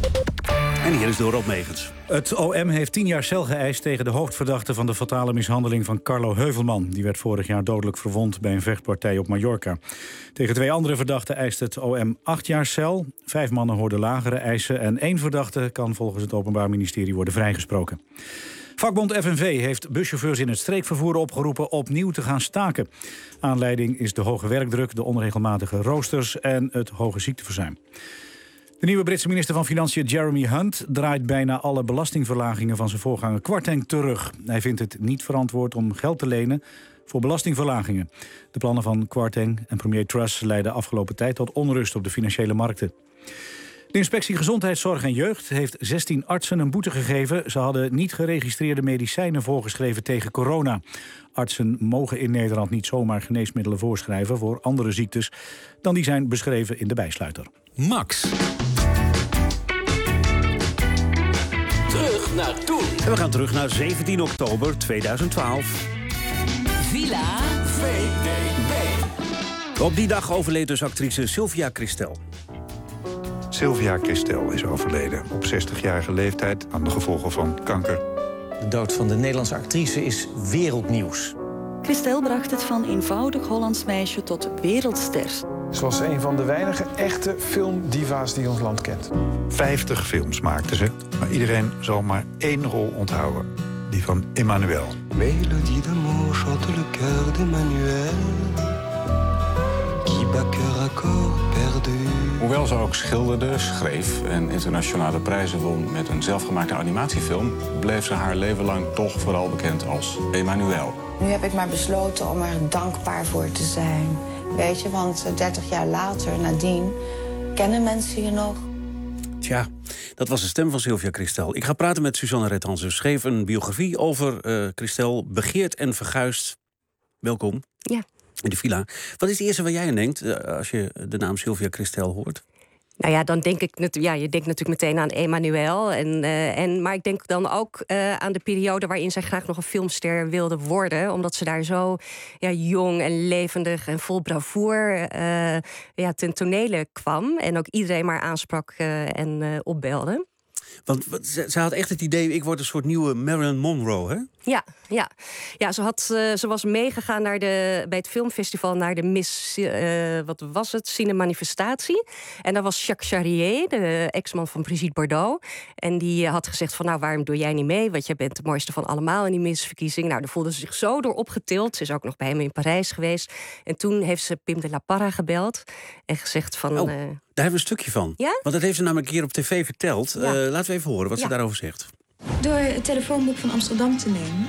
En hier is Dorald Megens. Het OM heeft 10 jaar cel geëist tegen de hoofdverdachte van de fatale mishandeling van Carlo Heuvelman. Die werd vorig jaar dodelijk verwond bij een vechtpartij op Mallorca. Tegen 2 andere verdachten eist het OM 8 jaar cel. 5 mannen hoorden lagere eisen en 1 verdachte kan volgens het Openbaar Ministerie worden vrijgesproken. Vakbond FNV heeft buschauffeurs in het streekvervoer opgeroepen opnieuw te gaan staken. Aanleiding is de hoge werkdruk, de onregelmatige roosters en het hoge ziekteverzuim. De nieuwe Britse minister van Financiën Jeremy Hunt draait bijna alle belastingverlagingen van zijn voorganger Kwarteng terug. Hij vindt het niet verantwoord om geld te lenen voor belastingverlagingen. De plannen van Kwarteng en premier Truss leidden afgelopen tijd tot onrust op de financiële markten. De inspectie Gezondheidszorg en Jeugd heeft 16 artsen een boete gegeven. Ze hadden niet geregistreerde medicijnen voorgeschreven tegen corona. Artsen mogen in Nederland niet zomaar geneesmiddelen voorschrijven voor andere ziektes dan die zijn beschreven in de bijsluiter. Max. Terug naar toen. En we gaan terug naar 17 oktober 2012. Villa VDB. Op die dag overleed dus actrice Sylvia Kristel. Sylvia Kristel is overleden op 60-jarige leeftijd aan de gevolgen van kanker. De dood van de Nederlandse actrice is wereldnieuws. Kristel bracht het van eenvoudig Hollands meisje tot wereldster. Ze was een van de weinige echte filmdiva's die ons land kent. 50 films maakte ze, maar iedereen zal maar 1 rol onthouden. Die van Emmanuel. Mélodie d'amour chante le cœur d'Emmanuel. Qui bat cœur à corps perdu. Hoewel ze ook schilderde, schreef en internationale prijzen won met een zelfgemaakte animatiefilm, bleef ze haar leven lang toch vooral bekend als Emmanuel. Nu heb ik maar besloten om er dankbaar voor te zijn. Weet je, want 30 jaar later, nadien, kennen mensen je nog. Tja, dat was de stem van Sylvia Kristel. Ik ga praten met Suzanne Redhans. Ze schreef een biografie over Kristel, Begeerd en Verguisd. Welkom. Ja. In de villa. Wat is het eerste waar jij aan denkt als je de naam Sylvia Kristel hoort? Nou ja, dan denk ik je denkt natuurlijk meteen aan Emmanuel. Maar ik denk dan ook aan de periode waarin zij graag nog een filmster wilde worden. Omdat ze daar zo jong en levendig en vol bravoure ten tonele kwam. En ook iedereen maar aansprak en opbelde. Want ze had echt het idee, ik word een soort nieuwe Marilyn Monroe, hè? Ja, ze was meegegaan bij het filmfestival naar de Miss, Cinemanifestatie. En daar was Jacques Charrier, de ex-man van Brigitte Bardot. En die had gezegd van, waarom doe jij niet mee? Want jij bent de mooiste van allemaal in die Miss-verkiezing. Nou, daar voelde ze zich zo door opgetild. Ze is ook nog bij hem in Parijs geweest. En toen heeft ze Pim de la Parra gebeld en gezegd van... daar hebben we een stukje van. Ja? Want dat heeft ze namelijk een keer op tv verteld. Ja. Laten we even horen wat ze daarover zegt. Door het telefoonboek van Amsterdam te nemen.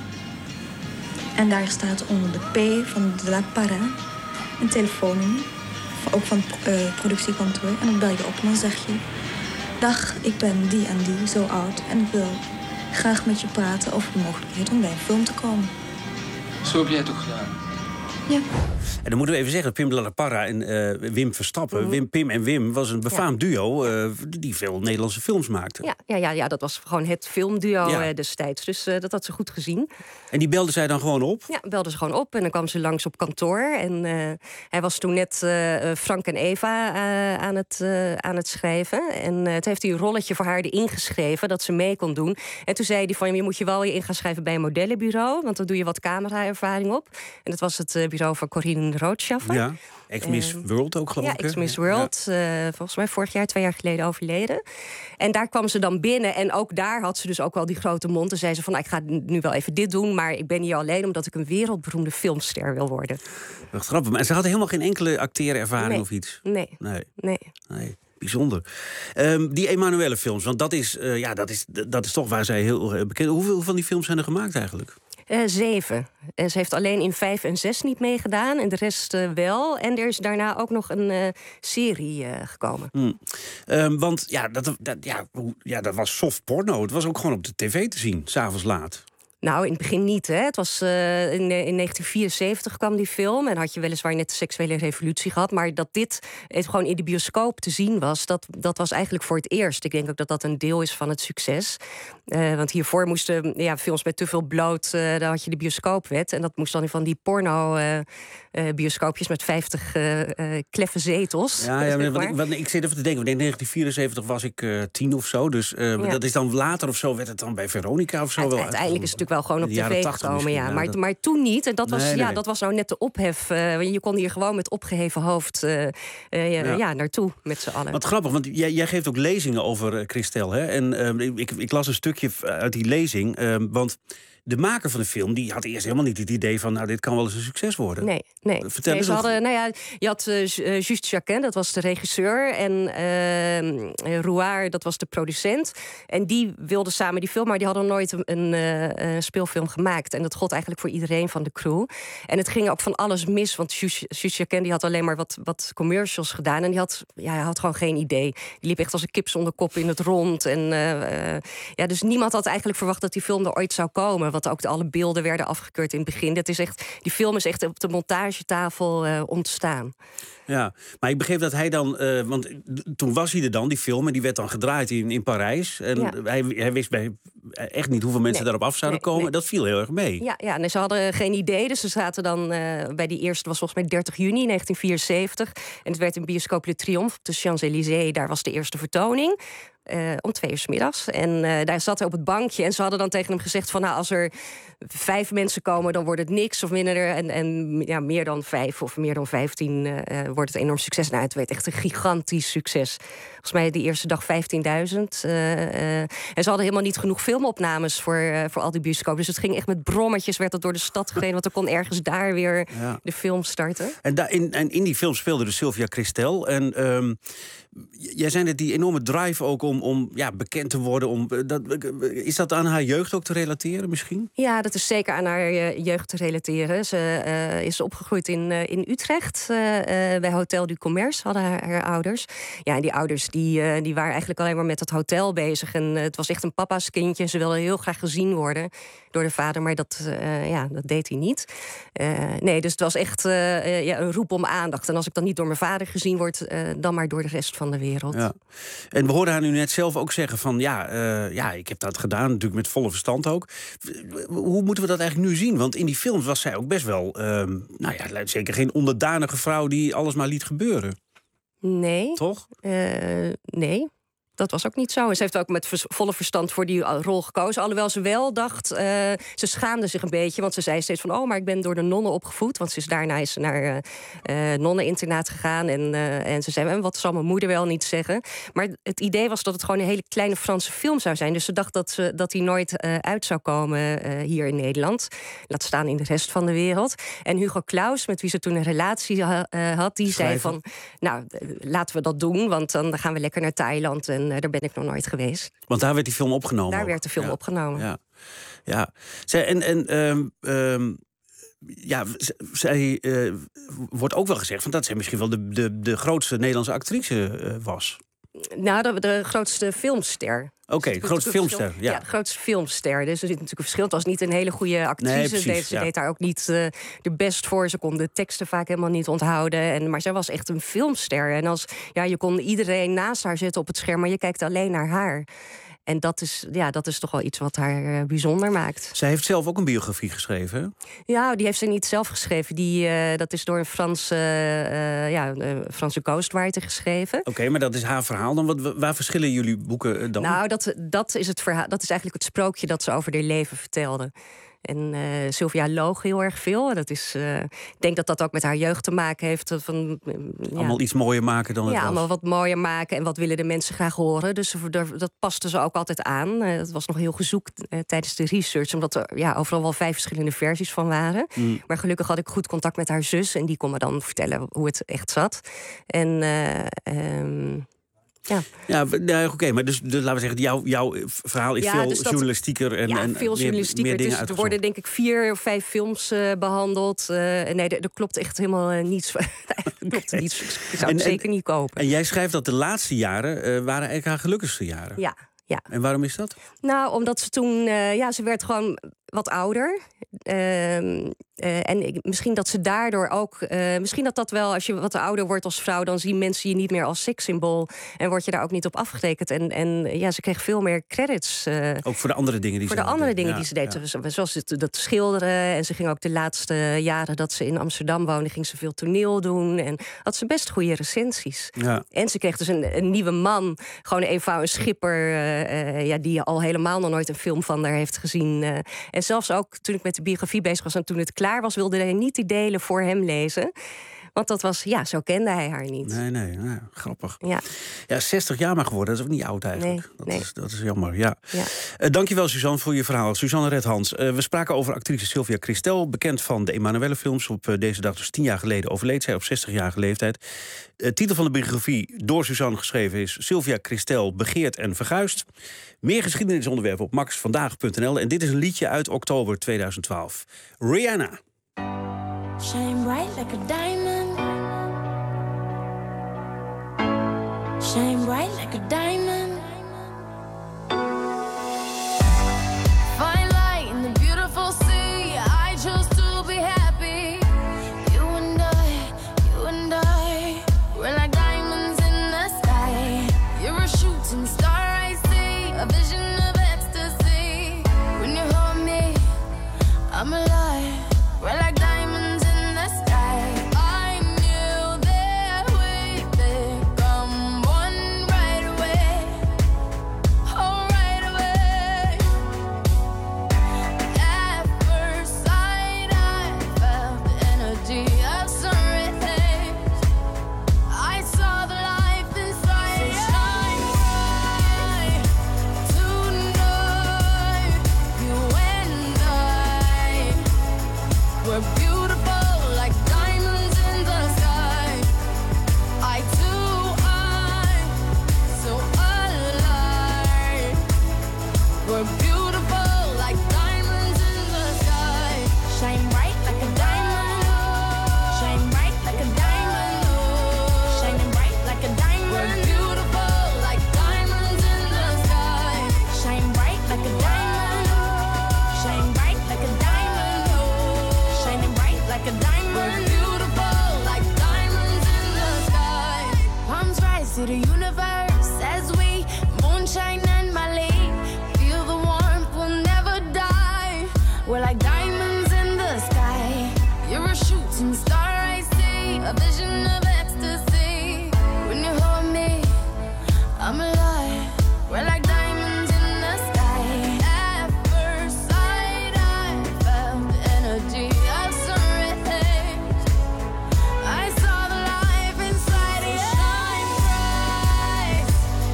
En daar staat onder de P van de La Parra een telefoonnummer. Ook van het productiekantoor. En dan bel je op en dan zeg je... Dag, ik ben die en die, zo oud. En ik wil graag met je praten over de mogelijkheid om bij een film te komen. Zo heb jij het ook gedaan? Ja. En dan moeten we even zeggen, Pim de la Parra en Wim Verstappen. Pim en Wim was een befaamd duo die veel Nederlandse films maakte. Ja, dat was gewoon het filmduo destijds. Dus dat had ze goed gezien. En die belde zij dan gewoon op? Ja, belde ze gewoon op en dan kwam ze langs op kantoor. En hij was toen net Frank en Eva aan het schrijven. En toen heeft hij een rolletje voor haar erin geschreven dat ze mee kon doen. En toen zei hij van, je moet je wel in gaan schrijven bij een modellenbureau. Want dan doe je wat camera-ervaring op. En dat was het bureau van Corinne Roodschaffer. Ja, ex-Miss World ook, geloof ik. Ja, ex-Miss World. Volgens mij vorig jaar, 2 jaar geleden overleden. En daar kwam ze dan binnen. En ook daar had ze dus ook wel die grote mond. En zei ze van, ik ga nu wel even dit doen. Maar ik ben hier alleen omdat ik een wereldberoemde filmster wil worden. Wat grappig. Maar ze had helemaal geen enkele acteerervaring of iets? Nee. Bijzonder. Die Emanuelle films, want dat is toch waar zij heel bekend... Hoeveel van die films zijn er gemaakt eigenlijk? 7. En ze heeft alleen in 5 en 6 niet meegedaan. En de rest wel. En er is daarna ook nog een serie gekomen. Want dat was soft porno. Het was ook gewoon op de tv te zien, 's avonds laat. Nou, in het begin niet. Hè. Het was in 1974 kwam die film. En had je weliswaar net de seksuele revolutie gehad. Maar dat dit gewoon in de bioscoop te zien was, dat was eigenlijk voor het eerst. Ik denk ook dat dat een deel is van het succes. Want hiervoor moesten films met te veel bloot, dan had je de bioscoopwet. En dat moest dan van die porno-bioscoopjes met 50 kleffe zetels. Ik zit even te denken. In 1974 was ik 10 of zo. Dus dat is dan later of zo, werd het dan bij Veronica of zo wel. Uiteindelijk is het natuurlijk wel gewoon op tv gekomen. Maar toen niet. En dat was, dat was nou net de ophef. Je kon hier gewoon met opgeheven hoofd naartoe met z'n allen. Wat grappig, want jij geeft ook lezingen over Kristel. Hè? En ik las een stukje uit die lezing. Want de maker van de film die had eerst helemaal niet het idee van... nou, dit kan wel eens een succes worden. Nee. Vertel eens. Je had Just Jacquin, dat was de regisseur. En Rouard, dat was de producent. En die wilden samen die film, maar die hadden nooit een speelfilm gemaakt. En dat gold eigenlijk voor iedereen van de crew. En het ging ook van alles mis, want Just Jacquin die had alleen maar wat commercials gedaan. En hij had gewoon geen idee. Die liep echt als een kip zonder kop in het rond. En dus niemand had eigenlijk verwacht dat die film er ooit zou komen. Want ook alle beelden werden afgekeurd in het begin. Die film is echt op de montagetafel ontstaan. Ja, maar ik begreep dat hij dan... want toen was hij er dan, die film, en die werd dan gedraaid in Parijs. En hij wist echt niet hoeveel mensen daarop af zouden komen. Nee. Dat viel heel erg mee. Ja, en ze hadden geen idee. Dus ze zaten dan bij die eerste, was volgens mij 30 juni 1974. En het werd een bioscoop Le Triomphe op de Champs-Élysées. Daar was de eerste vertoning. Om 2 uur 's middags. En daar zat hij op het bankje. En ze hadden dan tegen hem gezegd van... nou, als er 5 mensen komen, dan wordt het niks of minder. En meer dan 5 of meer dan 15 wordt het enorm succes. Nou, het werd echt een gigantisch succes. Volgens mij die eerste dag 15.000. En ze hadden helemaal niet genoeg filmopnames voor al die bioscopen. Dus het ging echt met brommetjes, werd het door de stad gereden. Want er kon ergens daar weer de film starten. En in die film speelde dus Sylvia Kristel. En jij zei net die enorme drive ook om bekend te worden. Is dat aan haar jeugd ook te relateren misschien? Ja, dat is zeker aan haar jeugd te relateren. Ze is opgegroeid in Utrecht. Bij Hotel du Commerce hadden haar ouders. Ja, en die ouders die waren eigenlijk alleen maar met het hotel bezig. En het was echt een papa's kindje. Ze wilde heel graag gezien worden door de vader. Maar dat deed hij niet. Dus het was echt een roep om aandacht. En als ik dan niet door mijn vader gezien word, dan maar door de rest van de wereld. Ja. En we hoorden haar nu net zelf ook zeggen van... ik heb dat gedaan, natuurlijk met volle verstand ook. Hoe moeten we dat eigenlijk nu zien? Want in die films was zij ook best wel... zeker geen onderdanige vrouw die alles maar liet gebeuren. Nee. Toch? Nee. Dat was ook niet zo. Ze heeft ook met volle verstand voor die rol gekozen. Alhoewel ze wel dacht... ze schaamde zich een beetje. Want ze zei steeds van... maar ik ben door de nonnen opgevoed. Want daarna is ze naar nonneninternaat gegaan. En ze zei... wat zal mijn moeder wel niet zeggen? Maar het idee was dat het gewoon een hele kleine Franse film zou zijn. Dus ze dacht dat die nooit uit zou komen hier in Nederland. Laat staan in de rest van de wereld. En Hugo Claus, met wie ze toen een relatie had... die zei van... nou, laten we dat doen. Want dan gaan we lekker naar Thailand... En daar ben ik nog nooit geweest. Want daar werd die film opgenomen? Daar werd de film opgenomen. Ja. Zij wordt ook wel gezegd... dat zij misschien wel de grootste Nederlandse actrice was. Nou, de grootste filmster. Oké, de grootste filmster. Ja, de grootste filmster. Dus er zit natuurlijk een verschil. Het was niet een hele goede actrice. Nee, precies, ze deed daar ook niet de best voor. Ze kon de teksten vaak helemaal niet onthouden. Maar zij was echt een filmster. En je kon iedereen naast haar zetten op het scherm... maar je kijkt alleen naar haar. En dat is toch wel iets wat haar bijzonder maakt. Zij heeft zelf ook een biografie geschreven, hè? Ja, die heeft ze niet zelf geschreven. Dat is door een Franse ghostwriter geschreven. Oké, maar dat is haar verhaal. Dan waar verschillen jullie boeken dan? Nou, dat is het verhaal. Dat is eigenlijk het sprookje dat ze over haar leven vertelde. En Sylvia loog heel erg veel. Dat is, ik denk dat dat ook met haar jeugd te maken heeft. Allemaal iets mooier maken dan het was. Ja, allemaal wat mooier maken. En wat willen de mensen graag horen. Dus dat paste ze ook altijd aan. Het was nog heel gezoekt tijdens de research. Omdat er overal wel 5 verschillende versies van waren. Maar gelukkig had ik goed contact met haar zus. En die kon me dan vertellen hoe het echt zat. En... oké, maar dus laten we zeggen, jouw verhaal is veel journalistieker en veel journalistieker. Meer dingen er worden denk ik 4 of 5 films behandeld. Nee, er klopt echt helemaal niets. Klopt niets. Ik zou het zeker niet kopen. En jij schrijft dat de laatste jaren waren eigenlijk haar gelukkigste jaren. Ja. En waarom is dat? Nou, omdat ze toen... ze werd gewoon wat ouder. En misschien dat ze daardoor ook... misschien dat wel, als je wat ouder wordt als vrouw... dan zien mensen je niet meer als sekssymbool. En word je daar ook niet op afgerekend. En ze kreeg veel meer credits. Ook voor de andere dingen die ze deed. Zoals dat schilderen. En ze ging ook de laatste jaren dat ze in Amsterdam woonde... ging ze veel toneel doen. En had ze best goede recensies. Ja. En ze kreeg dus een nieuwe man. Gewoon een schipper... die al helemaal nog nooit een film van haar heeft gezien. En zelfs ook toen ik met de biografie bezig was... en toen het klaar was, wilde hij niet die delen voor hem lezen. Want dat was, zo kende hij haar niet. Nee, grappig. Ja. Ja, 60 jaar maar geworden, dat is ook niet oud eigenlijk. Nee. Dat is jammer, ja. Dankjewel, Suzanne, voor je verhaal. Suzanne Redhans. We spraken over actrice Sylvia Christel, bekend van de Emanuelle-films. Op deze dag, dus 10 jaar geleden, overleed zij op 60-jarige leeftijd. De titel van de biografie, door Suzanne geschreven, is Sylvia Christel, begeerd en verguisd. Meer geschiedenisonderwerpen op maxvandaag.nl. En dit is een liedje uit oktober 2012. Rihanna. Shine bright like a diamond. Shine bright like a diamond. Fine light in the beautiful sea. I chose to be happy. You and I, we're like diamonds in the sky. You're a shooting star, I see, a vision of ecstasy. When you hold me, I'm alive. We're like diamonds in the sky. I knew that we'd become one right away. Oh, right away. At first sight, I felt the energy of sun rays. I saw the life inside. So shine bright tonight. You and I, we're beautiful like diamonds in the sky. I too, I'm so alive. We're beautiful like diamonds in the sky. Shine bright like a diamond. Shine bright like a diamond. Shining bright like a diamond. We're beautiful like diamonds in the sky. Shine bright like a diamond. Shine bright like a diamond. Shining bright like a diamond. We're beautiful like diamonds in the sky. Palms rise to the universe as we moonshine and Mali. Feel the warmth, we'll never die. We're like diamonds in the sky. You're a shooting star, I see, a vision of ecstasy. When you hold me, I'm alive. We're like diamonds in the sky. At first sight, I felt the energy of sun rays. I saw the life inside you. Shine bright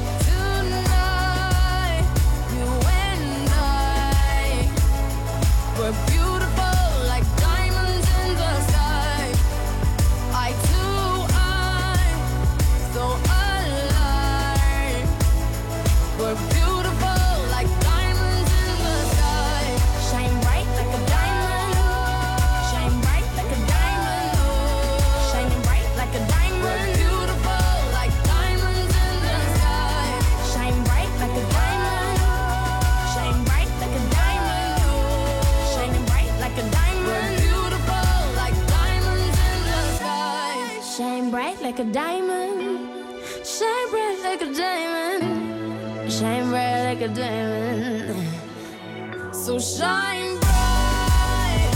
tonight. You and I, we're beautiful like diamonds in the sky. I too, I'm so alive. We're beautiful like diamonds in the sky. Shine bright like a diamond. Shine bright like a diamond. Shining bright like a diamond. We're beautiful like diamonds in the sky. Shine bright like a diamond. Shine bright like a diamond. Shining bright like a diamond. We're beautiful like diamonds in the sky. Shine bright like a diamond. Shine bright like a diamond. Shine bright like a diamond. So shine bright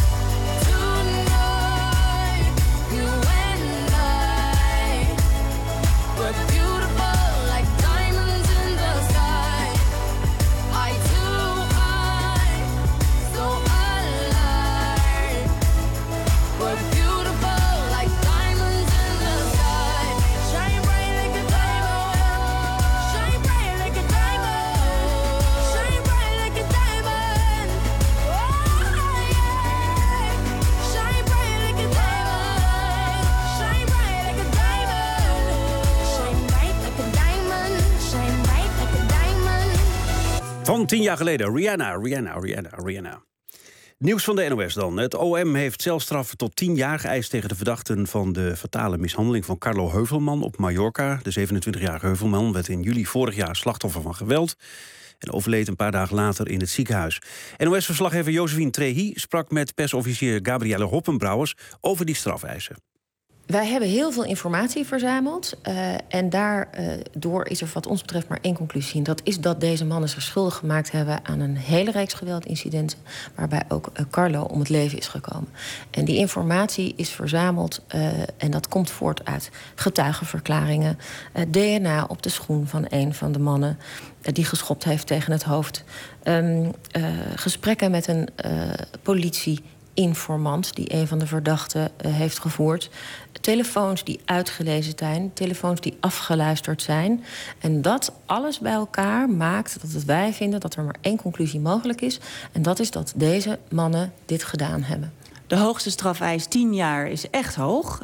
tonight. You and I, we're beautiful like diamonds in the sky. I too, I'm so alive. We're beautiful like diamonds in the sky. Shine bright like a diamond. Shine bright like a diamond. Shine bright like a diamond. Oh, yeah. Shine bright like a diamond. Shine bright like a diamond. Shine bright like a diamond. Shine bright like a diamond. Van 10 jaar geleden, Rihanna. Nieuws van de NOS dan. Het OM heeft celstraffen tot 10 jaar geëist tegen de verdachten van de fatale mishandeling van Carlo Heuvelman op Mallorca. De 27-jarige Heuvelman werd in juli vorig jaar slachtoffer van geweld en overleed een paar dagen later in het ziekenhuis. NOS-verslaggever Josephine Trehi sprak met persofficier Gabrielle Hoppenbrouwers over die strafeisen. Wij hebben heel veel informatie verzameld. En daardoor is er wat ons betreft maar één conclusie. En dat is dat deze mannen zich schuldig gemaakt hebben aan een hele reeks geweldincidenten, waarbij ook Carlo om het leven is gekomen. En die informatie is verzameld en dat komt voort uit getuigenverklaringen, DNA op de schoen van een van de mannen die geschopt heeft tegen het hoofd, gesprekken met een politie informant die een van de verdachten heeft gevoerd. Telefoons die uitgelezen zijn, telefoons die afgeluisterd zijn. En dat alles bij elkaar maakt dat wij vinden dat er maar één conclusie mogelijk is. En dat is dat deze mannen dit gedaan hebben. De hoogste strafeis 10 jaar is echt hoog.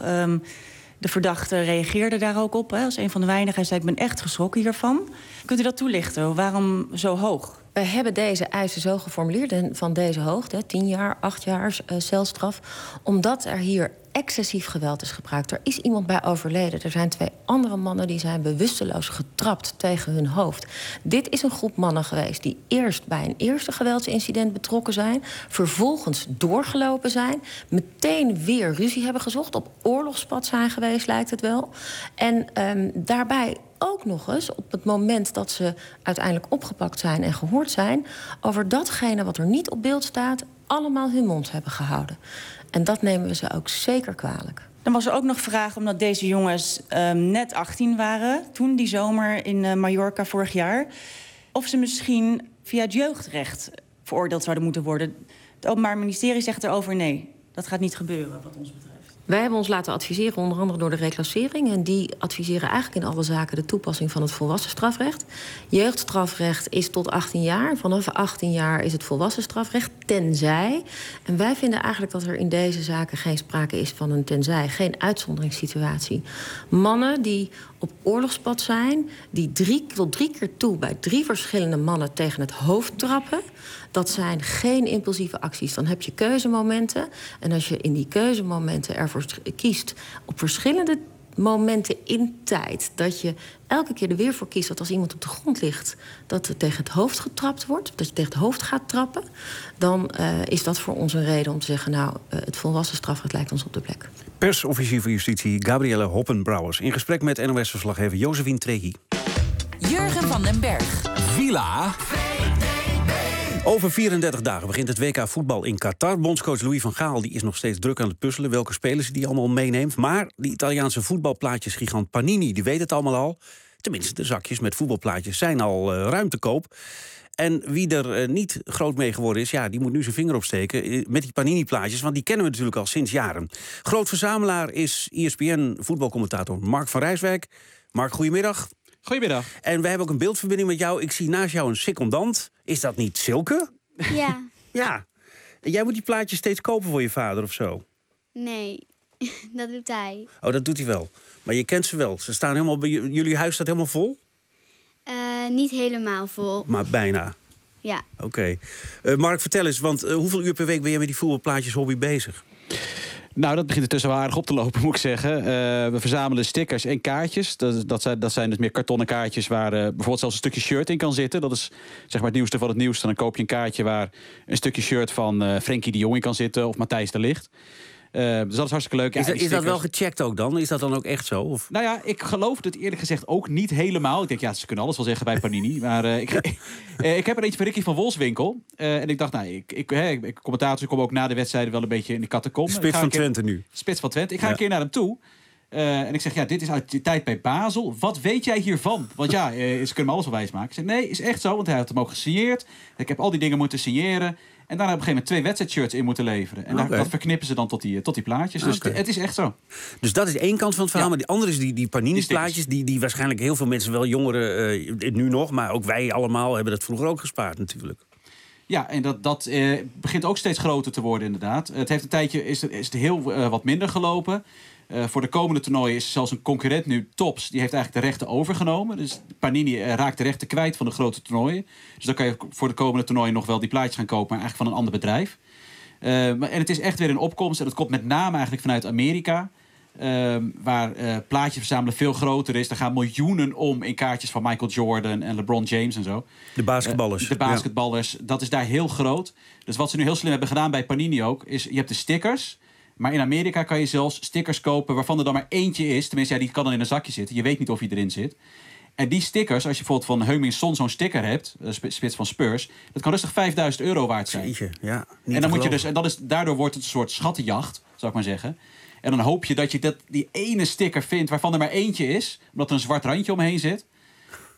De verdachte reageerde daar ook op. Als een van de weinigen. Hij zei, ik ben echt geschrokken hiervan. Kunt u dat toelichten? Waarom zo hoog? We hebben deze eisen zo geformuleerd van deze hoogte, 10 jaar, 8 jaar celstraf, omdat er hier excessief geweld is gebruikt. Er is iemand bij overleden. Er zijn 2 andere mannen die zijn bewusteloos getrapt tegen hun hoofd. Dit is een groep mannen geweest die eerst bij een eerste geweldsincident betrokken zijn, vervolgens doorgelopen zijn, meteen weer ruzie hebben gezocht, op oorlogspad zijn geweest, lijkt het wel. En daarbij ook nog eens, op het moment dat ze uiteindelijk opgepakt zijn en gehoord zijn, over datgene wat er niet op beeld staat, allemaal hun mond hebben gehouden. En dat nemen we ze ook zeker kwalijk. Dan was er ook nog vraag, omdat deze jongens net 18 waren, toen die zomer in Mallorca vorig jaar, of ze misschien via het jeugdrecht veroordeeld zouden moeten worden. Het Openbaar Ministerie zegt erover nee, dat gaat niet gebeuren wat ons betreft. Wij hebben ons laten adviseren, onder andere door de reclassering. En die adviseren eigenlijk in alle zaken de toepassing van het volwassen strafrecht. Jeugdstrafrecht is tot 18 jaar. Vanaf 18 jaar is het volwassen strafrecht, tenzij. En wij vinden eigenlijk dat er in deze zaken geen sprake is van een tenzij. Geen uitzonderingssituatie. Mannen die op oorlogspad zijn, die tot 3 keer toe bij 3 verschillende mannen tegen het hoofd trappen, dat zijn geen impulsieve acties. Dan heb je keuzemomenten. En als je in die keuzemomenten ervoor kiest op verschillende momenten in tijd, dat je elke keer er weer voor kiest dat als iemand op de grond ligt, dat er tegen het hoofd getrapt wordt, dat je tegen het hoofd gaat trappen, dan is dat voor ons een reden om te zeggen, nou, het volwassen strafrecht lijkt ons op de plek. Persofficier van Justitie Gabrielle Hoppenbrouwers in gesprek met NOS-verslaggever Josephine Trehi. Jurgen van den Berg. Villa. Over 34 dagen begint het WK voetbal in Qatar. Bondscoach Louis van Gaal die is nog steeds druk aan het puzzelen welke spelers die allemaal meeneemt. Maar die Italiaanse voetbalplaatjesgigant Panini die weet het allemaal al. Tenminste, de zakjes met voetbalplaatjes zijn al ruim te koop. En wie er niet groot mee geworden is, ja, die moet nu zijn vinger opsteken met die Panini-plaatjes, want die kennen we natuurlijk al sinds jaren. Groot verzamelaar is ESPN-voetbalcommentator Mark van Rijswijk. Mark, goedemiddag. Goedemiddag. En wij hebben ook een beeldverbinding met jou. Ik zie naast jou een secondant. Is dat niet Silke? Ja. Ja. En jij moet die plaatjes steeds kopen voor je vader of zo? Nee, dat doet hij. Oh, dat doet hij wel. Maar je kent ze wel. Ze staan helemaal bij jullie huis staat helemaal vol? Niet helemaal vol. Maar bijna. Ja. Oké. Mark, vertel eens, want hoeveel uur per week ben je met die voetbalplaatjes hobby bezig? Nou, dat begint intussen wel aardig op te lopen, moet ik zeggen. We verzamelen stickers en kaartjes. Dat zijn dus meer kartonnen kaartjes waar bijvoorbeeld zelfs een stukje shirt in kan zitten. Dat is zeg maar het nieuwste van het nieuwste. Dan koop je een kaartje waar een stukje shirt van Frenkie de Jong in kan zitten of Matthijs de Ligt. Dus dat is hartstikke leuk. Is dat wel gecheckt ook dan? Is dat dan ook echt zo? Of? Nou ja, ik geloof het eerlijk gezegd ook niet helemaal. Ik denk, ja, ze kunnen alles wel zeggen bij Panini. Maar ik heb er eentje van Ricky van Wolfswinkel. En ik dacht, nou, commentators komen ook na de wedstrijden wel een beetje in de catacombe. Spits van Twente nu. Spits van Twente. Ik ga een keer naar hem toe. En ik zeg, ja, dit is uit de tijd bij Basel. Wat weet jij hiervan? Want ja, ze kunnen me alles wel wijsmaken. Ik zeg, nee, is echt zo, want hij had hem ook gesigneerd. Ik heb al die dingen moeten signeren. En daarna op een gegeven moment 2 wedstrijdshirts in moeten leveren. En dat verknippen ze dan tot die plaatjes. Dus het is echt zo. Dus dat is één kant van het verhaal. Ja. Maar die andere is die Panini-plaatjes. Die waarschijnlijk heel veel mensen, wel jongeren nu nog, maar ook wij allemaal hebben dat vroeger ook gespaard natuurlijk. Ja, en dat begint ook steeds groter te worden inderdaad. Het heeft een tijdje is het heel wat minder gelopen. Voor de komende toernooien is er zelfs een concurrent nu, Tops. Die heeft eigenlijk de rechten overgenomen. Dus Panini raakt de rechten kwijt van de grote toernooien. Dus dan kan je voor de komende toernooien nog wel die plaatjes gaan kopen, maar eigenlijk van een ander bedrijf. En het is echt weer een opkomst. En dat komt met name eigenlijk vanuit Amerika. Waar plaatjes verzamelen veel groter is. Er gaan miljoenen om in kaartjes van Michael Jordan en LeBron James en zo. De basketballers. De basketballers, dat is daar heel groot. Dus wat ze nu heel slim hebben gedaan bij Panini ook, is je hebt de stickers. Maar in Amerika kan je zelfs stickers kopen waarvan er dan maar eentje is. Tenminste, ja, die kan dan in een zakje zitten. Je weet niet of hij erin zit. En die stickers, als je bijvoorbeeld van Heung-min Son zo'n sticker hebt, spits van Spurs, dat kan rustig €5.000 waard zijn. Jeetje, ja, en dan moet je dus, daardoor wordt het een soort schattenjacht, zou ik maar zeggen. En dan hoop je dat je die ene sticker vindt waarvan er maar eentje is, omdat er een zwart randje omheen zit.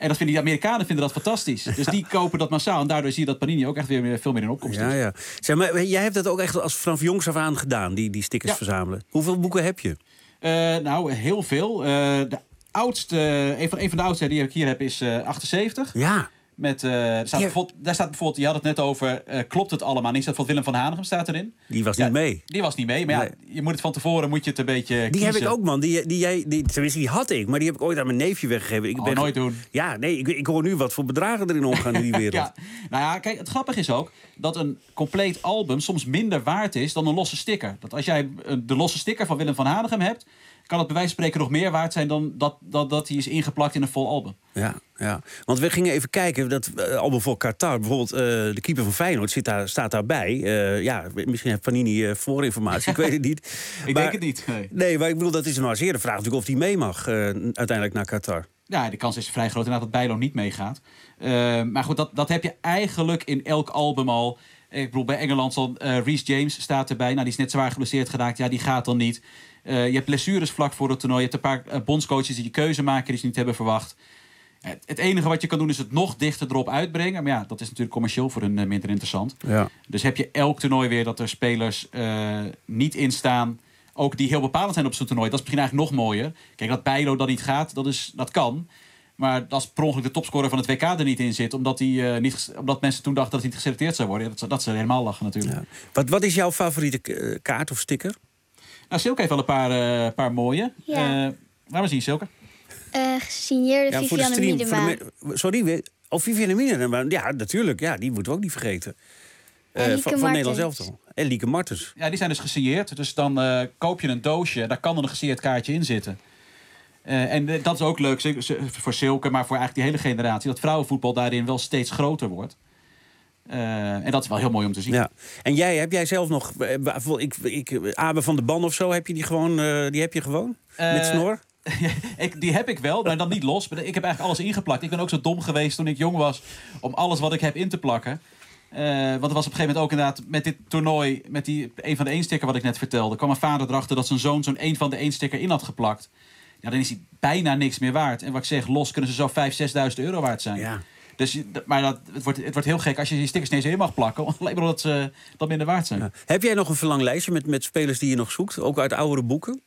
En dat vinden die Amerikanen dat fantastisch. Dus die kopen dat massaal. En daardoor zie je dat Panini ook echt weer veel meer in opkomst is. Ja. Zeg, maar jij hebt dat ook echt als vanaf jongs af aan gedaan, die stickers verzamelen. Hoeveel boeken heb je? Nou, heel veel. De oudste, een van de oudste die ik hier heb is 78. Ja. Daar staat bijvoorbeeld, je had het net over, klopt het allemaal? En staat Willem van Hanegem staat erin. Die was niet mee. Die was niet mee, maar je moet het van tevoren het een beetje Die kiezen. heb ik ook, man. Tenminste, die had ik, maar die heb ik ooit aan mijn neefje weggegeven. Nooit doen. Ja, nee, ik hoor nu wat voor bedragen erin omgaan in die wereld. Ja. Nou ja, kijk, het grappige is ook dat een compleet album soms minder waard is dan een losse sticker. Dat als jij de losse sticker van Willem van Hanegem hebt, kan het bij wijze van spreken nog meer waard zijn dan dat hij is ingeplakt in een vol album. Ja. Want we gingen even kijken, dat album voor Qatar, bijvoorbeeld de keeper van Feyenoord staat daarbij. Misschien heeft Panini voorinformatie, ik weet het niet. Ik denk het niet. Nee, maar ik bedoel, dat is een zeer de vraag natuurlijk of hij mee mag uiteindelijk naar Qatar. Ja, de kans is vrij groot inderdaad dat Bijlo niet meegaat. Maar goed, dat heb je eigenlijk in elk album al. Ik bedoel, bij Engeland zal Reece James staat erbij. Nou, die is net zwaar geblesseerd geraakt. Ja, die gaat dan niet. Je hebt blessures vlak voor het toernooi. Je hebt een paar bondscoaches die keuze maken die ze niet hebben verwacht. Het enige wat je kan doen is het nog dichter erop uitbrengen. Maar ja, dat is natuurlijk commercieel voor hun minder interessant. Ja. Dus heb je elk toernooi weer dat er spelers niet in staan, ook die heel bepalend zijn op zo'n toernooi. Dat is misschien eigenlijk nog mooier. Kijk, dat Bijlo dan niet gaat, dat kan. Maar als per ongeluk de topscorer van het WK er niet in zit, omdat mensen toen dachten dat hij niet geselecteerd zou worden, dat ze helemaal lachen natuurlijk. Ja. Wat is jouw favoriete kaart of sticker? Nou, Silke heeft wel een paar mooie. Ja. Laten we zien, Silke. Gesigneerde Vivianne Miedema. Sorry, Vivianne Miedema. Ja, natuurlijk. Ja, die moeten we ook niet vergeten. Van Nederland zelf toch. En Lieke Martens. Ja, die zijn dus gesigneerd. Dus dan koop je een doosje. Daar kan dan een gesigneerd kaartje in zitten. En dat is ook leuk voor Silke, maar voor eigenlijk die hele generatie. Dat vrouwenvoetbal daarin wel steeds groter wordt. En dat is wel heel mooi om te zien. Ja. En heb jij zelf nog, Abe van de Ban of zo, heb je die gewoon? Die heb je gewoon? Met snor? Die heb ik wel, maar dan niet los. Ik heb eigenlijk alles ingeplakt. Ik ben ook zo dom geweest toen ik jong was om alles wat ik heb in te plakken. Want er was op een gegeven moment ook inderdaad met dit toernooi, met een van de 1-sticker wat ik net vertelde, kwam mijn vader erachter dat zijn zoon zo'n een van de 1-sticker in had geplakt. Ja, dan is hij bijna niks meer waard. En wat ik zeg, los kunnen ze zo 5.000, 6.000 euro waard zijn. Ja. Dus, maar het wordt heel gek als je die stickers niet eens in mag plakken. Alleen maar dat ze dat minder waard zijn. Ja. Heb jij nog een verlanglijstje met spelers die je nog zoekt? Ook uit oudere boeken?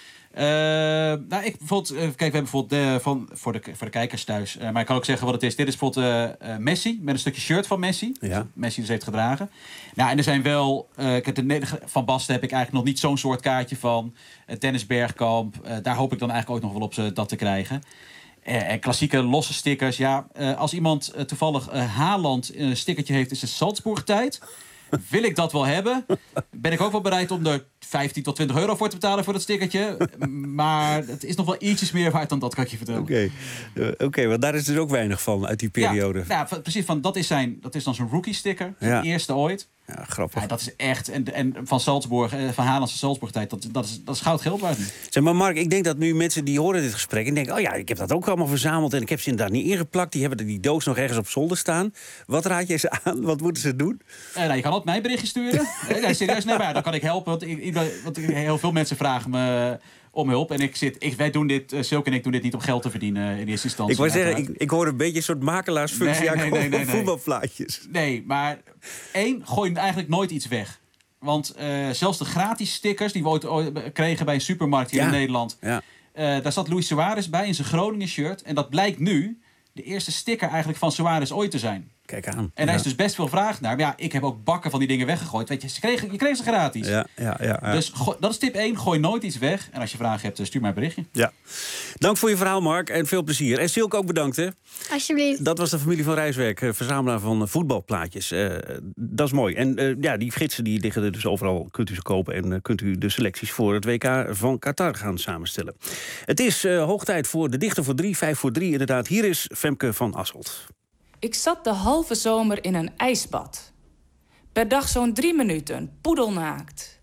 Kijk, we hebben bijvoorbeeld voor de kijkers thuis. Maar ik kan ook zeggen wat het is. Dit is bijvoorbeeld Messi, met een stukje shirt van Messi. Ja. Messi dus heeft gedragen. Nou, en er zijn wel, van Basten heb ik eigenlijk nog niet zo'n soort kaartje van. Dennis Bergkamp, daar hoop ik dan eigenlijk ook nog wel op dat te krijgen. En klassieke losse stickers. Ja, als iemand toevallig Haaland een stickertje heeft, is het Salzburg-tijd. Wil ik dat wel hebben? Ben ik ook wel bereid om er 15 tot 20 euro voor te betalen voor dat stickertje. Maar het is nog wel ietsjes meer waard dan dat, kan ik je vertellen. Oké, want daar is dus ook weinig van uit die periode. Ja, precies. Dat is dan zo'n rookie sticker. De eerste ooit. Ja, grappig. Ja, dat is echt. En van Salzburg, van Haalandse Salzburg-tijd, dat is goud geld waard. Zeg maar, Mark, ik denk dat nu mensen die horen dit gesprek en denken, oh ja, ik heb dat ook allemaal verzameld en ik heb ze inderdaad niet ingeplakt. Die hebben die doos nog ergens op zolder staan. Wat raad jij ze aan? Wat moeten ze doen? Je kan altijd mijn berichtje sturen. Nee, serieus, maar dan kan ik helpen. Want heel veel mensen vragen me om hulp. En wij doen dit, Silke en ik doen dit niet om geld te verdienen in eerste instantie. Ik wou zeggen, ik hoor een beetje een soort makelaarsfunctie aan voetbalplaatjes. Nee, maar gooi eigenlijk nooit iets weg. Want zelfs de gratis stickers die we ooit kregen bij een supermarkt hier in Nederland. Ja. Daar zat Luis Suarez bij in zijn Groningen shirt. En dat blijkt nu de eerste sticker eigenlijk van Suarez ooit te zijn. Kijk aan. En daar is dus best veel vraag naar. Maar ja, ik heb ook bakken van die dingen weggegooid. Weet je kreeg ze gratis. Ja. Dus dat is tip 1. Gooi nooit iets weg. En als je vragen hebt, stuur mij een berichtje. Ja. Dank voor je verhaal, Mark. En veel plezier. En Silke ook bedankt, hè? Alsjeblieft. Dat was de familie van Rijswerk, verzamelaar van voetbalplaatjes. Dat is mooi. En die gidsen die liggen er dus overal. Kunt u ze kopen en kunt u de selecties voor het WK van Qatar gaan samenstellen. Het is hoog tijd voor de dichter voor 3, 5 voor 3. Inderdaad, hier is Femke van Asselt. Ik zat de halve zomer in een ijsbad. Per dag zo'n 3 minuten, poedelnaakt.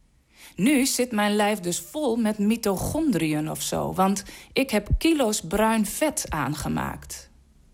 Nu zit mijn lijf dus vol met mitochondriën of zo, want ik heb kilo's bruin vet aangemaakt.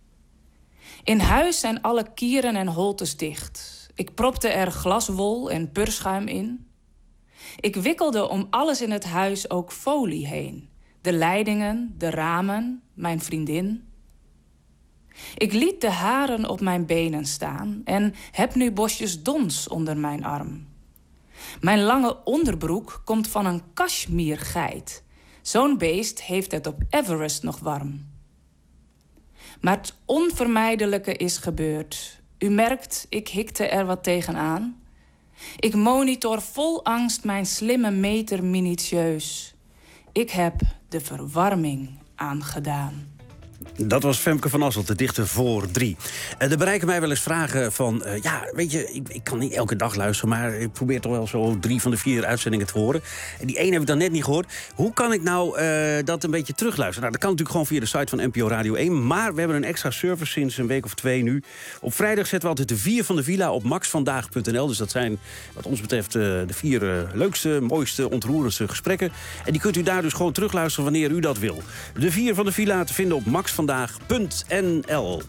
In huis zijn alle kieren en holtes dicht. Ik propte er glaswol en purschuim in. Ik wikkelde om alles in het huis ook folie heen. De leidingen, de ramen, mijn vriendin. Ik liet de haren op mijn benen staan en heb nu bosjes dons onder mijn arm. Mijn lange onderbroek komt van een kashmirgeit. Zo'n beest heeft het op Everest nog warm. Maar het onvermijdelijke is gebeurd. U merkt, ik hikte er wat tegenaan. Ik monitor vol angst mijn slimme meter minutieus. Ik heb de verwarming aangedaan. Dat was Femke van Asselt, de dichter voor 3. Er bereiken mij wel eens vragen van... weet je, ik kan niet elke dag luisteren... maar ik probeer toch wel zo 3 van de 4 uitzendingen te horen. En die 1 heb ik dan net niet gehoord. Hoe kan ik nou dat een beetje terugluisteren? Nou, dat kan natuurlijk gewoon via de site van NPO Radio 1. Maar we hebben een extra service sinds een week of 2 nu. Op vrijdag zetten we altijd de 4 van de villa op maxvandaag.nl. Dus dat zijn wat ons betreft de 4 leukste, mooiste, ontroerendste gesprekken. En die kunt u daar dus gewoon terugluisteren wanneer u dat wil. De 4 van de villa te vinden op maxvandaag.nl.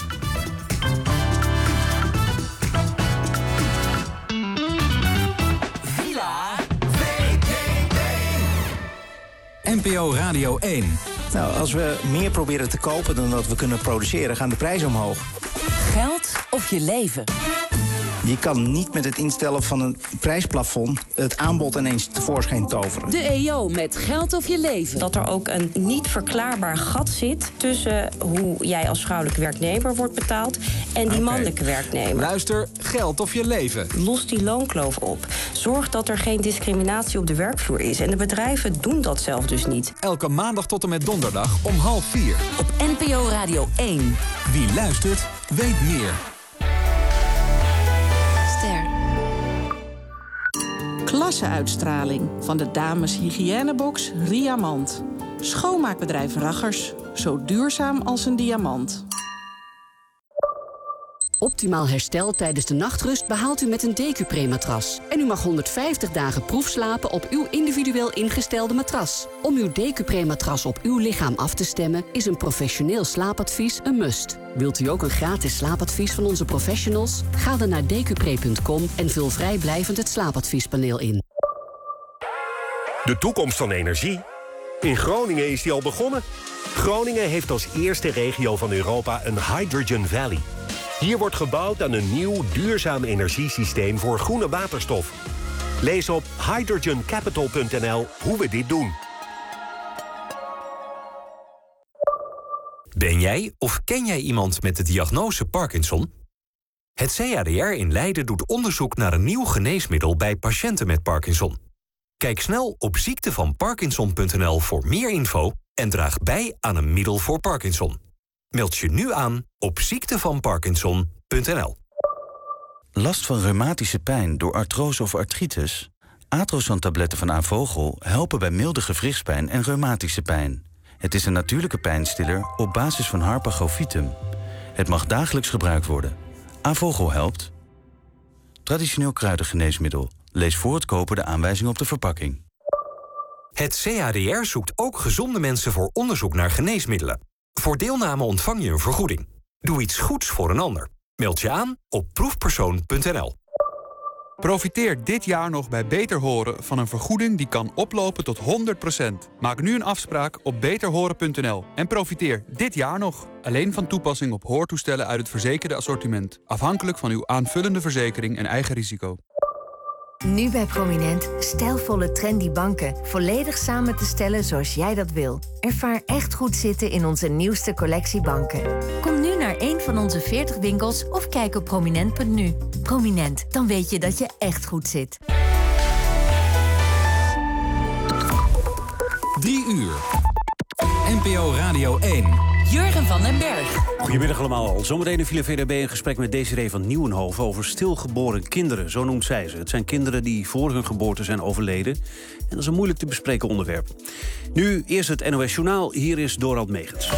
Villa VPRO. NPO Radio 1. Nou, als we meer proberen te kopen dan dat we kunnen produceren, gaan de prijzen omhoog. Geld of je leven? Je kan niet met het instellen van een prijsplafond het aanbod ineens tevoorschijn toveren. De EO met Geld of je leven. Dat er ook een niet verklaarbaar gat zit tussen hoe jij als vrouwelijke werknemer wordt betaald en die mannelijke werknemer. Luister, Geld of je leven. Los die loonkloof op. Zorg dat er geen discriminatie op de werkvloer is. En de bedrijven doen dat zelf dus niet. Elke maandag tot en met donderdag om 3:30. Op NPO Radio 1. Wie luistert, weet meer. Klasseuitstraling van de dames hygiënebox Riamant. Schoonmaakbedrijf Raggers. Zo duurzaam als een diamant. Optimaal herstel tijdens de nachtrust behaalt u met een Decupre-matras. En u mag 150 dagen proefslapen op uw individueel ingestelde matras. Om uw Decupre-matras op uw lichaam af te stemmen is een professioneel slaapadvies een must. Wilt u ook een gratis slaapadvies van onze professionals? Ga dan naar decupre.com en vul vrijblijvend het slaapadviespaneel in. De toekomst van energie? In Groningen is die al begonnen. Groningen heeft als eerste regio van Europa een Hydrogen Valley. Hier wordt gebouwd aan een nieuw, duurzaam energiesysteem voor groene waterstof. Lees op hydrogencapital.nl hoe we dit doen. Ben jij of ken jij iemand met de diagnose Parkinson? Het CADR in Leiden doet onderzoek naar een nieuw geneesmiddel bij patiënten met Parkinson. Kijk snel op ziektevanparkinson.nl voor meer info en draag bij aan een middel voor Parkinson. Meld je nu aan op ziektevanparkinson.nl. Last van reumatische pijn door artrose of artritis? Atrosan-tabletten van Avogel helpen bij milde gewrichtspijn en reumatische pijn. Het is een natuurlijke pijnstiller op basis van Harpagofitum. Het mag dagelijks gebruikt worden. Avogel helpt. Traditioneel kruidengeneesmiddel. Lees voor het kopen de aanwijzing op de verpakking. Het CADR zoekt ook gezonde mensen voor onderzoek naar geneesmiddelen. Voor deelname ontvang je een vergoeding. Doe iets goeds voor een ander. Meld je aan op proefpersoon.nl. Profiteer dit jaar nog bij Beter Horen van een vergoeding die kan oplopen tot 100%. Maak nu een afspraak op beterhoren.nl en profiteer dit jaar nog. Alleen van toepassing op hoortoestellen uit het verzekerde assortiment. Afhankelijk van uw aanvullende verzekering en eigen risico. Nu bij Prominent stijlvolle trendy banken. Volledig samen te stellen zoals jij dat wil. Ervaar echt goed zitten in onze nieuwste collectie banken. Kom nu naar een van onze 40 winkels of kijk op prominent.nu. Prominent, dan weet je dat je echt goed zit. 3 uur. NPO Radio 1. Jurgen van den Berg. Goedemiddag allemaal. Zometeen in Villa VDB een gesprek met Desiree van Nieuwenhoven over stilgeboren kinderen. Zo noemt zij ze. Het zijn kinderen die voor hun geboorte zijn overleden. En dat is een moeilijk te bespreken onderwerp. Nu eerst het NOS Journaal. Hier is Dorald Megens.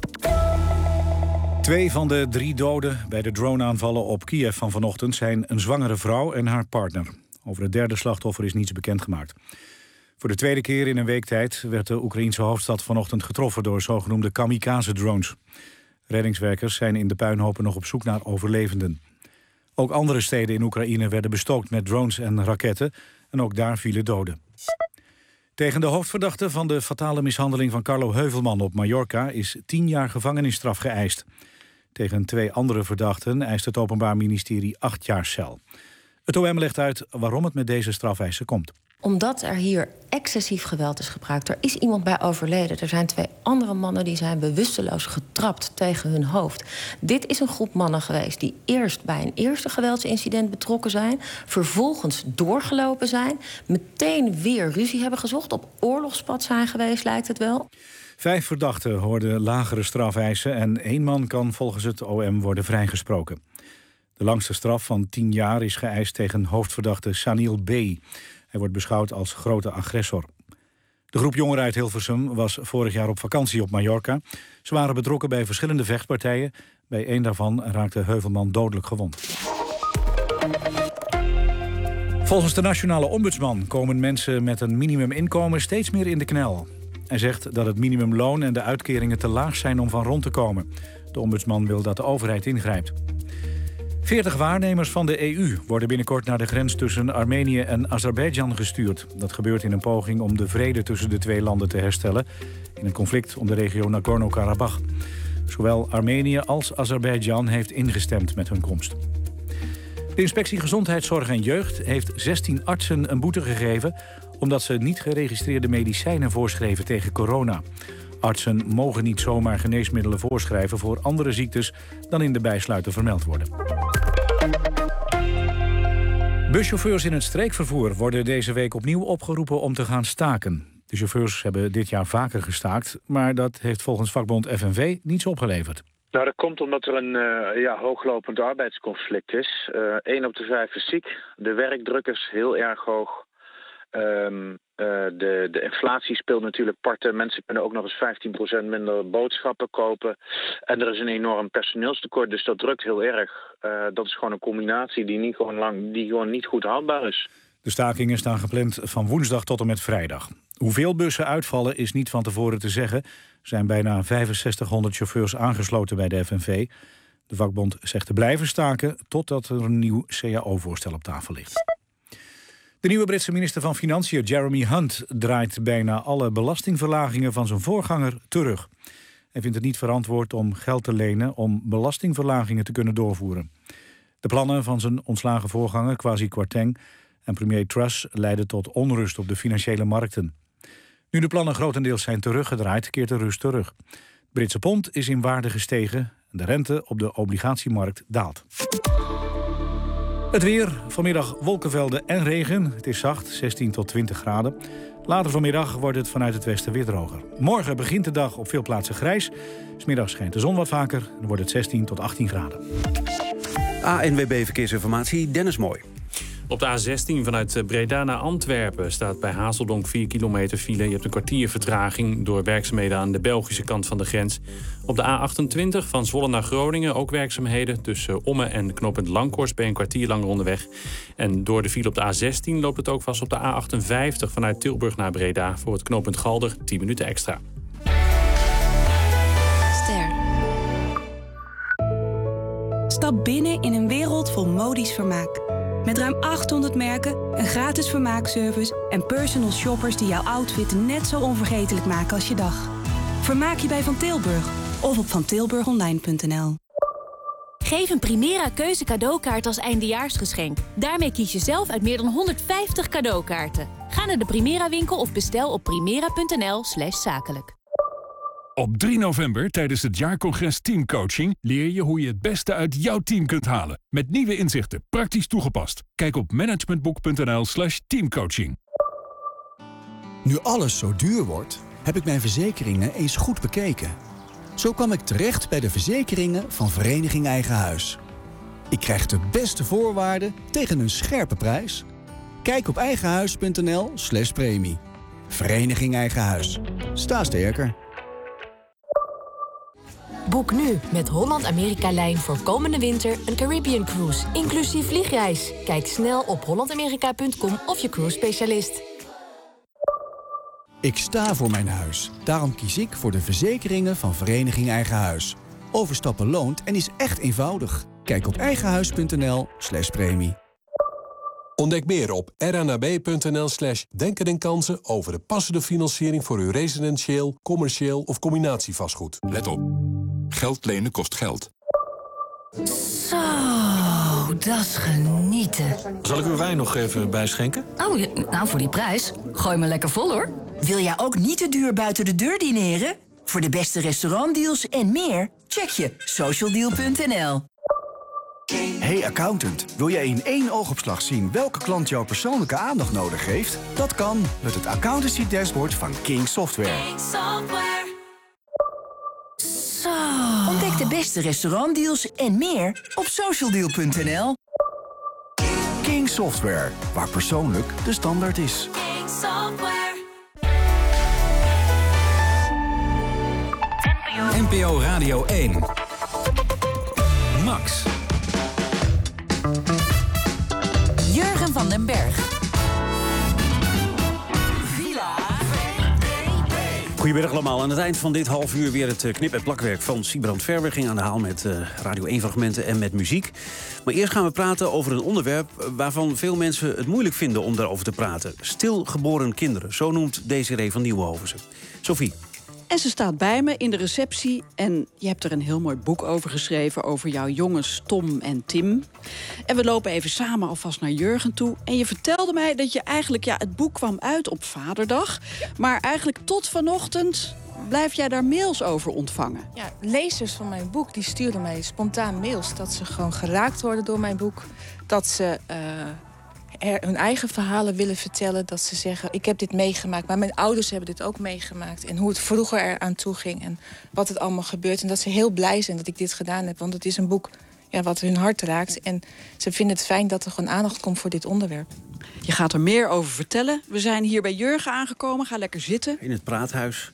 2 van de 3 doden bij de droneaanvallen op Kiev van vanochtend zijn een zwangere vrouw en haar partner. Over het derde slachtoffer is niets bekendgemaakt. Voor de tweede keer in een week tijd werd de Oekraïense hoofdstad vanochtend getroffen door zogenoemde kamikaze-drones. Reddingswerkers zijn in de puinhopen nog op zoek naar overlevenden. Ook andere steden in Oekraïne werden bestookt met drones en raketten en ook daar vielen doden. Tegen de hoofdverdachte van de fatale mishandeling van Carlo Heuvelman op Mallorca is 10 jaar gevangenisstraf geëist. Tegen 2 andere verdachten eist het Openbaar Ministerie 8 jaar cel. Het OM legt uit waarom het met deze strafeisen komt. Omdat er hier excessief geweld is gebruikt. Er is iemand bij overleden. Er zijn 2 andere mannen die zijn bewusteloos getrapt tegen hun hoofd. Dit is een groep mannen geweest die eerst bij een eerste geweldsincident betrokken zijn. Vervolgens doorgelopen zijn. Meteen weer ruzie hebben gezocht. Op oorlogspad zijn geweest, lijkt het wel. 5 verdachten hoorden lagere strafeisen en 1 man kan volgens het OM worden vrijgesproken. De langste straf van 10 jaar is geëist tegen hoofdverdachte Sanil B. Hij wordt beschouwd als grote agressor. De groep jongeren uit Hilversum was vorig jaar op vakantie op Mallorca. Ze waren betrokken bij verschillende vechtpartijen. Bij 1 daarvan raakte Heuvelman dodelijk gewond. Volgens de Nationale Ombudsman komen mensen met een minimuminkomen steeds meer in de knel. Hij zegt dat het minimumloon en de uitkeringen te laag zijn om van rond te komen. De ombudsman wil dat de overheid ingrijpt. 40 waarnemers van de EU worden binnenkort naar de grens tussen Armenië en Azerbeidzjan gestuurd. Dat gebeurt in een poging om de vrede tussen de 2 landen te herstellen in een conflict om de regio Nagorno-Karabakh. Zowel Armenië als Azerbeidzjan heeft ingestemd met hun komst. De Inspectie Gezondheidszorg en Jeugd heeft 16 artsen een boete gegeven omdat ze niet geregistreerde medicijnen voorschreven tegen corona. Artsen mogen niet zomaar geneesmiddelen voorschrijven voor andere ziektes dan in de bijsluiter vermeld worden. Buschauffeurs in het streekvervoer worden deze week opnieuw opgeroepen om te gaan staken. De chauffeurs hebben dit jaar vaker gestaakt, maar dat heeft volgens vakbond FNV niets opgeleverd. Nou, dat komt omdat er een hooglopend arbeidsconflict is. 1 op de 5 is ziek. De werkdruk is heel erg hoog. De inflatie speelt natuurlijk parten. Mensen kunnen ook nog eens 15% minder boodschappen kopen. En er is een enorm personeelstekort, dus dat drukt heel erg. Dat is gewoon een combinatie die gewoon niet goed houdbaar is. De stakingen staan gepland van woensdag tot en met vrijdag. Hoeveel bussen uitvallen is niet van tevoren te zeggen. Er zijn bijna 6500 chauffeurs aangesloten bij de FNV. De vakbond zegt te blijven staken totdat er een nieuw CAO-voorstel op tafel ligt. De nieuwe Britse minister van Financiën, Jeremy Hunt, draait bijna alle belastingverlagingen van zijn voorganger terug. Hij vindt het niet verantwoord om geld te lenen om belastingverlagingen te kunnen doorvoeren. De plannen van zijn ontslagen voorganger, Kwasi Kwarteng, en premier Truss leiden tot onrust op de financiële markten. Nu de plannen grotendeels zijn teruggedraaid, keert de rust terug. Het Britse pond is in waarde gestegen en de rente op de obligatiemarkt daalt. Het weer, vanmiddag wolkenvelden en regen. Het is zacht, 16 tot 20 graden. Later vanmiddag wordt het vanuit het westen weer droger. Morgen begint de dag op veel plaatsen grijs. 's Middags schijnt de zon wat vaker. Dan wordt het 16 tot 18 graden. ANWB Verkeersinformatie, Dennis Mooi. Op de A16 vanuit Breda naar Antwerpen staat bij Hazeldonk 4 kilometer file. Je hebt een kwartier vertraging door werkzaamheden aan de Belgische kant van de grens. Op de A28 van Zwolle naar Groningen ook werkzaamheden. Tussen Ommen en knooppunt Langhorst ben je een kwartier langer onderweg. En door de file op de A16 loopt het ook vast op de A58 vanuit Tilburg naar Breda. Voor het knooppunt Galder 10 minuten extra. Stap binnen in een wereld vol modisch vermaak. Met ruim 800 merken, een gratis vermaakservice en personal shoppers die jouw outfit net zo onvergetelijk maken als je dag. Vermaak je bij Van Tilburg of op vantilburgonline.nl. Geef een Primera Keuze cadeaukaart als eindejaarsgeschenk. Daarmee kies je zelf uit meer dan 150 cadeaukaarten. Ga naar de Primera winkel of bestel op primera.nl/zakelijk. Op 3 november tijdens het jaarcongres Teamcoaching leer je hoe je het beste uit jouw team kunt halen. Met nieuwe inzichten, praktisch toegepast. Kijk op managementboek.nl/teamcoaching. Nu alles zo duur wordt, heb ik mijn verzekeringen eens goed bekeken. Zo kwam ik terecht bij de verzekeringen van Vereniging Eigen Huis. Ik krijg de beste voorwaarden tegen een scherpe prijs. Kijk op eigenhuis.nl/premie. Vereniging Eigen Huis. Sta sterker. Boek nu met Holland-Amerika-lijn voor komende winter een Caribbean Cruise, inclusief vliegreis. Kijk snel op hollandamerika.com of je cruise-specialist. Ik sta voor mijn huis. Daarom kies ik voor de verzekeringen van Vereniging Eigen Huis. Overstappen loont en is echt eenvoudig. Kijk op eigenhuis.nl/premie. Ontdek meer op rnab.nl/denken en kansen over de passende financiering voor uw residentieel, commercieel of combinatievastgoed. Let op. Geld lenen kost geld. Zo, dat is genieten. Zal ik uw wijn nog even bijschenken? Oh, ja, nou, voor die prijs. Gooi me lekker vol, hoor. Wil jij ook niet te duur buiten de deur dineren? Voor de beste restaurantdeals en meer, check je socialdeal.nl. Hey accountant, wil jij in 1 oogopslag zien welke klant jouw persoonlijke aandacht nodig heeft? Dat kan met het accountancy dashboard van King Software. Zo. Ontdek de beste restaurantdeals en meer op socialdeal.nl. King Software, waar persoonlijk de standaard is. King Software. NPO Radio 1. Max. Jurgen van den Berg. Goedemiddag allemaal. Aan het eind van dit half uur weer het knip- en plakwerk van Siebrand Verwer. Ging aan de haal met Radio 1-fragmenten en met muziek. Maar eerst gaan we praten over een onderwerp waarvan veel mensen het moeilijk vinden om daarover te praten. Stilgeboren kinderen, zo noemt Desiree van Nieuwenhoven ze. Sophie. En ze staat bij me in de receptie en je hebt er een heel mooi boek over geschreven... over jouw jongens Tom en Tim. En we lopen even samen alvast naar Jurgen toe. En je vertelde mij dat je eigenlijk... het boek kwam uit op Vaderdag. Maar eigenlijk tot vanochtend blijf jij daar mails over ontvangen. Ja, lezers van mijn boek die stuurden mij spontaan mails... dat ze gewoon geraakt worden door mijn boek. Dat ze... hun eigen verhalen willen vertellen. Dat ze zeggen, ik heb dit meegemaakt, maar mijn ouders hebben dit ook meegemaakt. En hoe het vroeger eraan toe ging en wat het allemaal gebeurt. En dat ze heel blij zijn dat ik dit gedaan heb. Want het is een boek wat hun hart raakt. En ze vinden het fijn dat er gewoon aandacht komt voor dit onderwerp. Je gaat er meer over vertellen. We zijn hier bij Jurgen aangekomen. Ga lekker zitten. In het praathuis.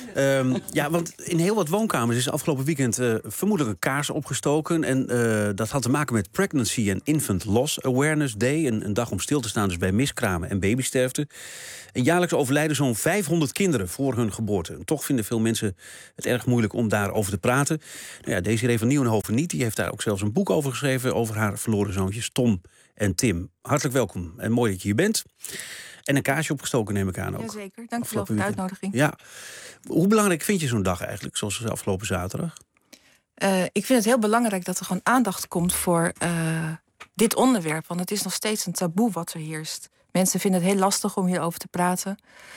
Ja. Want in heel wat woonkamers is afgelopen weekend vermoedelijk een kaars opgestoken. En dat had te maken met Pregnancy and Infant Loss Awareness Day. Een dag om stil te staan dus bij miskramen en babysterfte. En jaarlijks overlijden zo'n 500 kinderen voor hun geboorte. En toch vinden veel mensen het erg moeilijk om daarover te praten. Nou ja, Desiree van Nieuwenhoven niet. Die heeft daar ook zelfs een boek over geschreven over haar verloren zoontjes Tom en Tim. Hartelijk welkom en mooi dat je hier bent. En een kaarsje opgestoken neem ik aan ook. Jazeker, dank u wel voor de uitnodiging. Ja. Hoe belangrijk vind je zo'n dag eigenlijk, zoals afgelopen zaterdag? Ik vind het heel belangrijk dat er gewoon aandacht komt voor dit onderwerp. Want het is nog steeds een taboe wat er heerst. Mensen vinden het heel lastig om hierover te praten.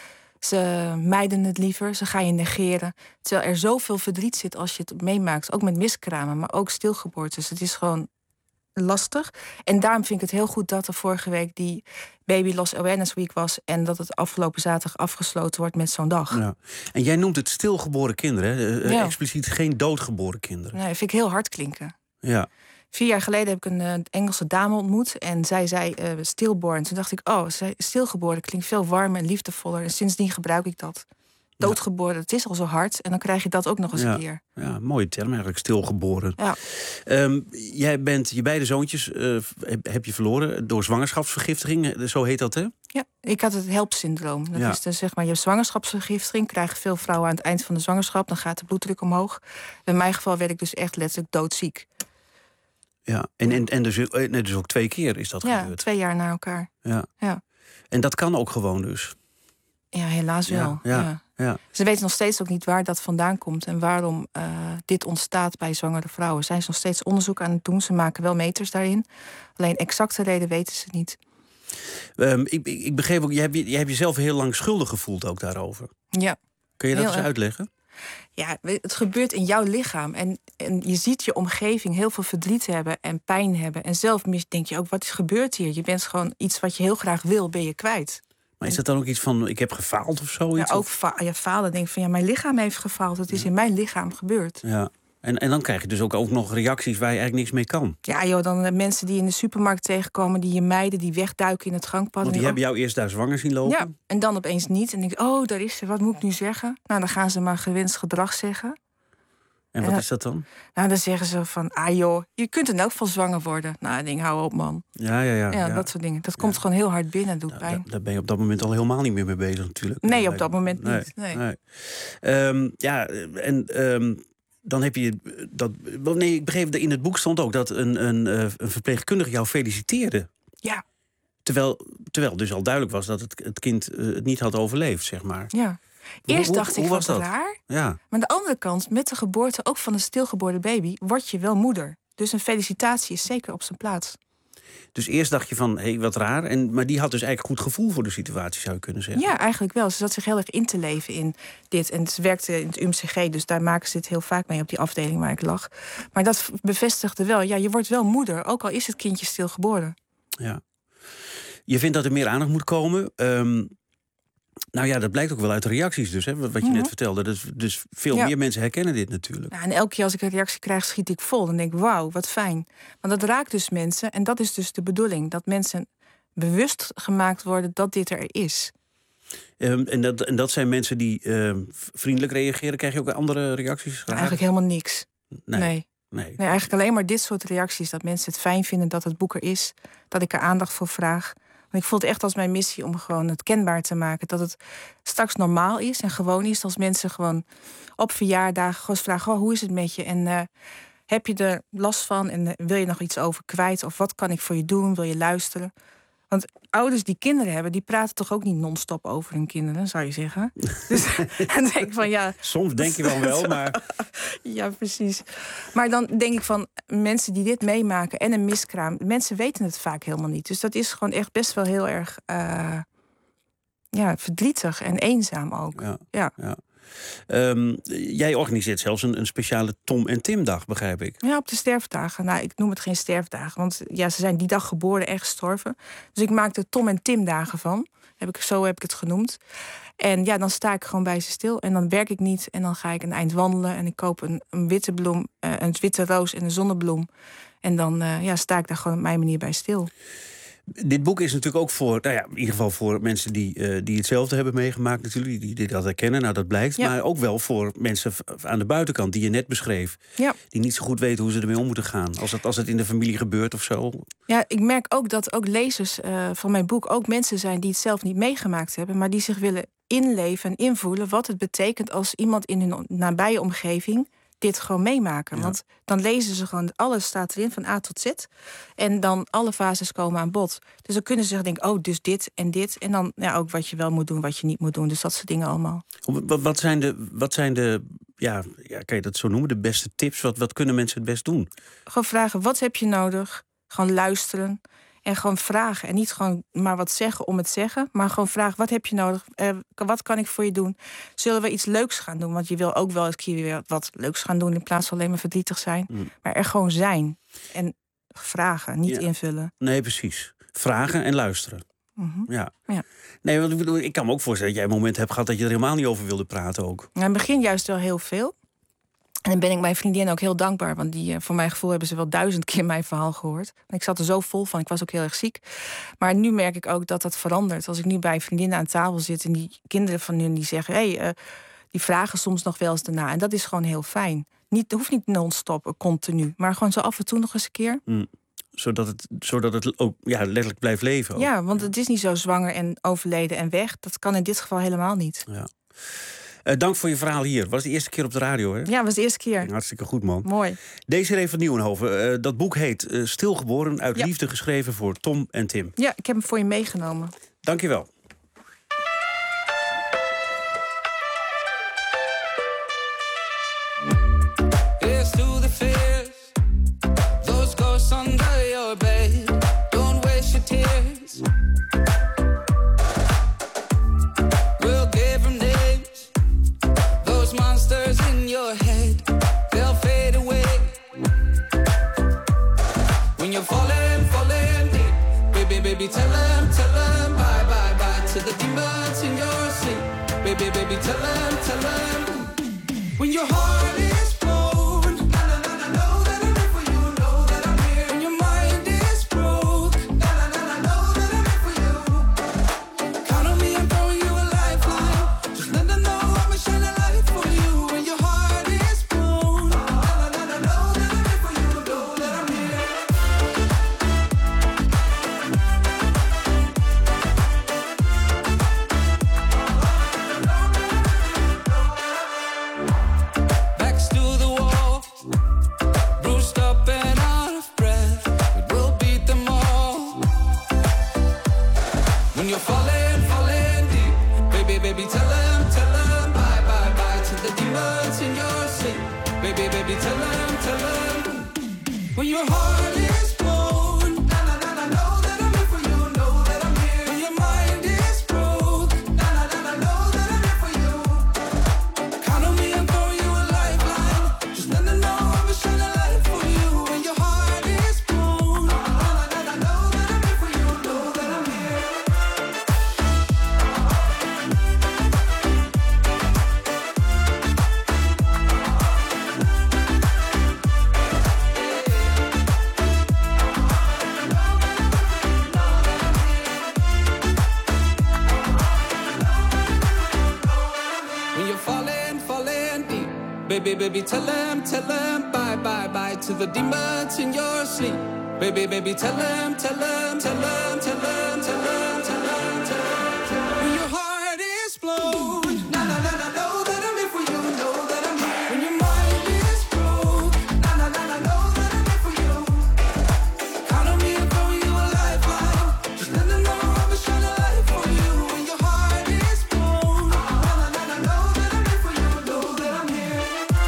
Ze mijden het liever, ze gaan je negeren. Terwijl er zoveel verdriet zit als je het meemaakt. Ook met miskramen, maar ook stilgeboortes. Het is gewoon lastig. En daarom vind ik het heel goed dat er vorige week die Baby Loss Awareness Week was... en dat het afgelopen zaterdag afgesloten wordt met zo'n dag. Ja. En jij noemt het stilgeboren kinderen, hè? Expliciet geen doodgeboren kinderen. Nee, dat vind ik heel hard klinken. Ja. 4 jaar geleden heb ik een Engelse dame ontmoet en zij zei stillborn. Toen dacht ik, stilgeboren klinkt veel warmer en liefdevoller. En sindsdien gebruik ik dat. Doodgeboren, het is al zo hard. En dan krijg je dat ook nog eens een keer. Ja, mooie term eigenlijk, stilgeboren. Ja. Jij bent je beide zoontjes heb je verloren door zwangerschapsvergiftiging. Zo heet dat, hè? Ja, ik had het HELP-syndroom. Dat is dus, zeg maar, je hebt zwangerschapsvergiftiging. Krijgen veel vrouwen aan het eind van de zwangerschap. Dan gaat de bloeddruk omhoog. In mijn geval werd ik dus echt letterlijk doodziek. Ja, en dus ook 2 keer is dat gebeurd. Ja, 2 jaar na elkaar. Ja. En dat kan ook gewoon dus. Ja, helaas wel. Ja. Ze weten nog steeds ook niet waar dat vandaan komt... en waarom dit ontstaat bij zwangere vrouwen. Zijn ze nog steeds onderzoek aan het doen. Ze maken wel meters daarin. Alleen exacte reden weten ze niet. Ik begreep ook, jij hebt jezelf heel lang schuldig gevoeld ook daarover. Ja. Kun je dat eens uitleggen? Ja, het gebeurt in jouw lichaam. En je ziet je omgeving heel veel verdriet hebben en pijn hebben. En zelf denk je ook, wat is gebeurd hier? Je bent gewoon iets wat je heel graag wil, ben je kwijt. Maar is dat dan ook iets van, ik heb gefaald of zoiets? Ja, ook falen. Denk van, mijn lichaam heeft gefaald. Het is in mijn lichaam gebeurd. Ja. En dan krijg je dus ook nog reacties waar je eigenlijk niks mee kan. Ja joh, dan mensen die in de supermarkt tegenkomen... die je mijden, die wegduiken in het gangpad. Want die hebben jou eerst daar zwanger zien lopen? Ja, en dan opeens niet. En denk ik, daar is ze, wat moet ik nu zeggen? Nou, dan gaan ze maar gewenst gedrag zeggen. En wat is dat dan? Nou, dan zeggen ze van, joh, je kunt in elk geval zwanger worden. Nou, ik denk, hou op, man. Ja, dat soort dingen. Dat komt gewoon heel hard binnen, doet pijn. Daar ben je op dat moment al helemaal niet meer mee bezig natuurlijk. Nee, op dat moment niet. Nee. Dan heb je dat. Nee, ik begreep dat in het boek stond ook dat een verpleegkundige jou feliciteerde. Ja. Terwijl dus al duidelijk was dat het kind het niet had overleefd, zeg maar. Ja. Eerst dacht ik, was wat dat? raar. Ja. Maar aan de andere kant, met de geboorte ook van een stilgeboren baby, word je wel moeder. Dus een felicitatie is zeker op zijn plaats. Dus eerst dacht je van, hé, wat raar. Maar die had dus eigenlijk goed gevoel voor de situatie, zou je kunnen zeggen. Ja, eigenlijk wel. Ze zat zich heel erg in te leven in dit. En ze werkte in het UMCG, dus daar maken ze dit heel vaak mee op die afdeling waar ik lag. Maar dat bevestigde wel, ja, je wordt wel moeder, ook al is het kindje stilgeboren. Ja. Je vindt dat er meer aandacht moet komen. Nou ja, dat blijkt ook wel uit de reacties dus, hè, wat je net vertelde. Dus veel meer mensen herkennen dit natuurlijk. Ja, en elke keer als ik een reactie krijg, schiet ik vol. Dan denk ik, wauw, wat fijn. Want dat raakt dus mensen. En dat is dus de bedoeling. Dat mensen bewust gemaakt worden dat dit er is. En dat zijn mensen die vriendelijk reageren. Krijg je ook andere reacties? Eigenlijk helemaal niks. Nee. Nee, eigenlijk alleen maar dit soort reacties. Dat mensen het fijn vinden dat het boek er is. Dat ik er aandacht voor vraag. Want ik voel het echt als mijn missie om gewoon het kenbaar te maken. Dat het straks normaal is en gewoon is. Als mensen gewoon op verjaardagen gewoon vragen, hoe is het met je? En heb je er last van? En wil je nog iets over kwijt? Of wat kan ik voor je doen? Wil je luisteren? Want ouders die kinderen hebben, die praten toch ook niet non-stop over hun kinderen, zou je zeggen. Dus dan denk ik van ja. Soms denk je wel, maar. Ja, precies. Maar dan denk ik van mensen die dit meemaken en een miskraam, mensen weten het vaak helemaal niet. Dus dat is gewoon echt best wel heel erg verdrietig en eenzaam ook. Ja. Jij organiseert zelfs een speciale Tom en Tim dag, begrijp ik. Ja, op de sterfdagen. Nou, ik noem het geen sterfdagen, want ja, ze zijn die dag geboren en gestorven. Dus ik maak er Tom en Tim dagen van. Zo heb ik het genoemd. En ja, dan sta ik gewoon bij ze stil. En dan werk ik niet. En dan ga ik een eind wandelen. En ik koop een witte bloem, een witte roos en een zonnebloem. En dan sta ik daar gewoon op mijn manier bij stil. Dit boek is natuurlijk ook voor, in ieder geval voor mensen die hetzelfde hebben meegemaakt natuurlijk, die dat herkennen, nou dat blijkt. Ja. Maar ook wel voor mensen aan de buitenkant, die je net beschreef. Ja. Die niet zo goed weten hoe ze ermee om moeten gaan. Als het in de familie gebeurt of zo. Ja, ik merk ook dat ook lezers van mijn boek ook mensen zijn die het zelf niet meegemaakt hebben, maar die zich willen inleven en invoelen wat het betekent als iemand in hun nabije omgeving dit gewoon meemaken. Ja. Want dan lezen ze gewoon, alles staat erin van A tot Z. En dan alle fases komen aan bod. Dus dan kunnen ze zich denken, oh, dus dit en dit. En dan ook wat je wel moet doen, wat je niet moet doen. Dus dat soort dingen allemaal. Wat zijn de kan je dat zo noemen, de beste tips? Wat kunnen mensen het best doen? Gewoon vragen, wat heb je nodig? Gewoon luisteren. En gewoon vragen. En niet gewoon maar wat zeggen om het zeggen. Maar gewoon vragen, wat heb je nodig? Wat kan ik voor je doen? Zullen we iets leuks gaan doen? Want je wil ook wel eens weer wat leuks gaan doen in plaats van alleen maar verdrietig zijn. Maar er gewoon zijn. En vragen, niet invullen. Nee, precies. Vragen en luisteren. Ja. Nee, want ik kan me ook voorstellen dat jij een moment hebt gehad dat je er helemaal niet over wilde praten ook. In het begin juist wel heel veel. En dan ben ik mijn vriendin ook heel dankbaar. Want voor mijn gevoel hebben ze wel 1000 keer mijn verhaal gehoord. En ik zat er zo vol van. Ik was ook heel erg ziek. Maar nu merk ik ook dat dat verandert. Als ik nu bij vriendinnen aan tafel zit en die kinderen van hun die zeggen, die vragen soms nog wel eens daarna. En dat is gewoon heel fijn. Het hoeft niet non-stop, continu. Maar gewoon zo af en toe nog eens een keer. Zodat het ook letterlijk blijft leven. Ook. Ja, want het is niet zo zwanger en overleden en weg. Dat kan in dit geval helemaal niet. Ja. Dank voor je verhaal hier. Was de eerste keer op de radio, hè? Ja, was de eerste keer. Hartstikke goed, man. Mooi. Desiree van Nieuwenhoven. Dat boek heet Stilgeboren, uit liefde geschreven voor Tom en Tim. Ja, ik heb hem voor je meegenomen. Dank je wel. Baby, tell them, bye, bye, bye to the demons in your sleep. Baby, tell them, when your heart is blown, know that I'm here for you, know that I'm here. When your mind is broke, know that I'm here for you. Count on me, I'm throwing you a lifeline. Just let them know I'ma shine a light for you. When your heart is blown, know that I'm here for you, know that I'm here. Baby, tell them, bye, bye, bye to the demons in your sleep. Baby, tell them, When your heart is blown, na na na na, know that I'm here for you, know that I'm here. When your mind is broke, na na na na, know that I'm here for you. Count on me and throw you a lifeline. Just let them know I'll be shining light for you. When your heart is blown, na na na na, know that I'm here for you, know that I'm here. When you're falling deep, baby, tell them, bye, bye, bye to the demons in your sleep. Baby, tell them. When your heart is blown, na na na na, know that I'm here for you, know that I'm here. When your mind is broke, na na na na, know that I'm here for you. Count on me and throw you a lifeline. Just let them know I'll be shining light for you. When your heart is blown, na na na na, know that I'm here for you, know that I'm here.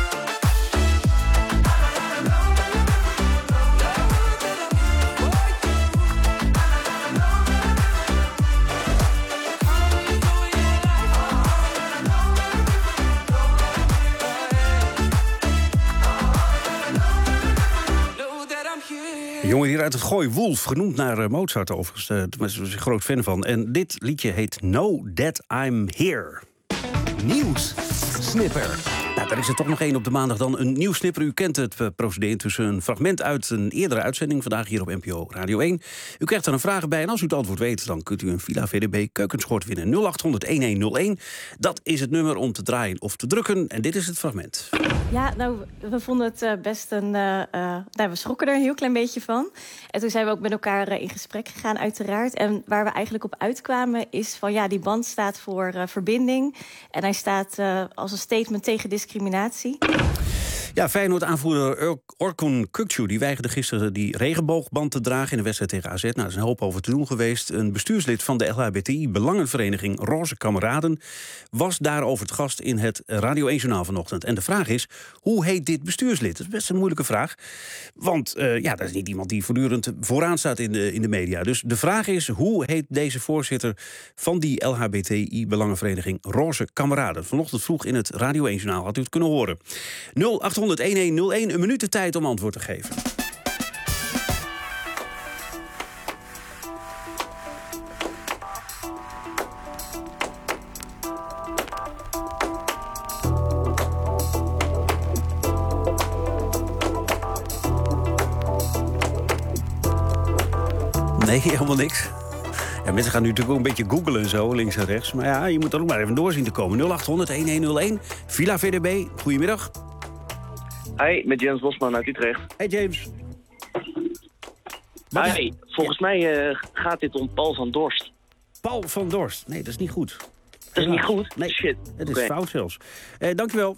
Een jongen hier uit het Gooi, Wolf, genoemd naar Mozart overigens. Daar was ik een groot fan van. En dit liedje heet Know That I'm Here. Nieuws. Snipper. Nou, daar is er toch nog één op de maandag dan. Een nieuw snipper. U kent het procedé intussen. Een fragment uit een eerdere uitzending. Vandaag hier op NPO Radio 1. U krijgt er een vraag bij. En als u het antwoord weet, dan kunt u een Villa VDB keukenschort winnen. 0800-1101. Dat is het nummer om te draaien of te drukken. En dit is het fragment. Ja, nou, we vonden het best een... we schrokken er een heel klein beetje van. En toen zijn we ook met elkaar in gesprek gegaan, uiteraard. En waar we eigenlijk op uitkwamen is van... ja, die band staat voor verbinding. En hij staat als een statement tegen discriminatie. Ja, Feyenoord-aanvoerder Orkun Kukçu die weigerde gisteren die regenboogband te dragen in de wedstrijd tegen AZ. Nou, er is een hoop over te doen geweest. Een bestuurslid van de LHBTI-belangenvereniging Roze Kameraden was daarover het gast in het Radio 1-journaal vanochtend. En de vraag is, hoe heet dit bestuurslid? Dat is best een moeilijke vraag. Want dat is niet iemand die voortdurend vooraan staat in de media. Dus de vraag is, hoe heet deze voorzitter van die LHBTI-belangenvereniging Roze Kameraden? Vanochtend vroeg in het Radio 1-journaal, had u het kunnen horen. 0800-1101, een minuut de tijd om antwoord te geven. Nee, helemaal niks. Ja, mensen gaan nu natuurlijk ook een beetje googlen en zo, links en rechts. Maar ja, je moet er ook maar even doorzien te komen. 0800-1101, Villa VDB, goedemiddag. Hi, met James Bosman uit Utrecht. Hey James. Hi, volgens mij gaat dit om Paul van Dorst. Paul van Dorst? Nee, dat is niet goed. Dat is niet goed? Nee, shit. Het is fout zelfs. Dankjewel.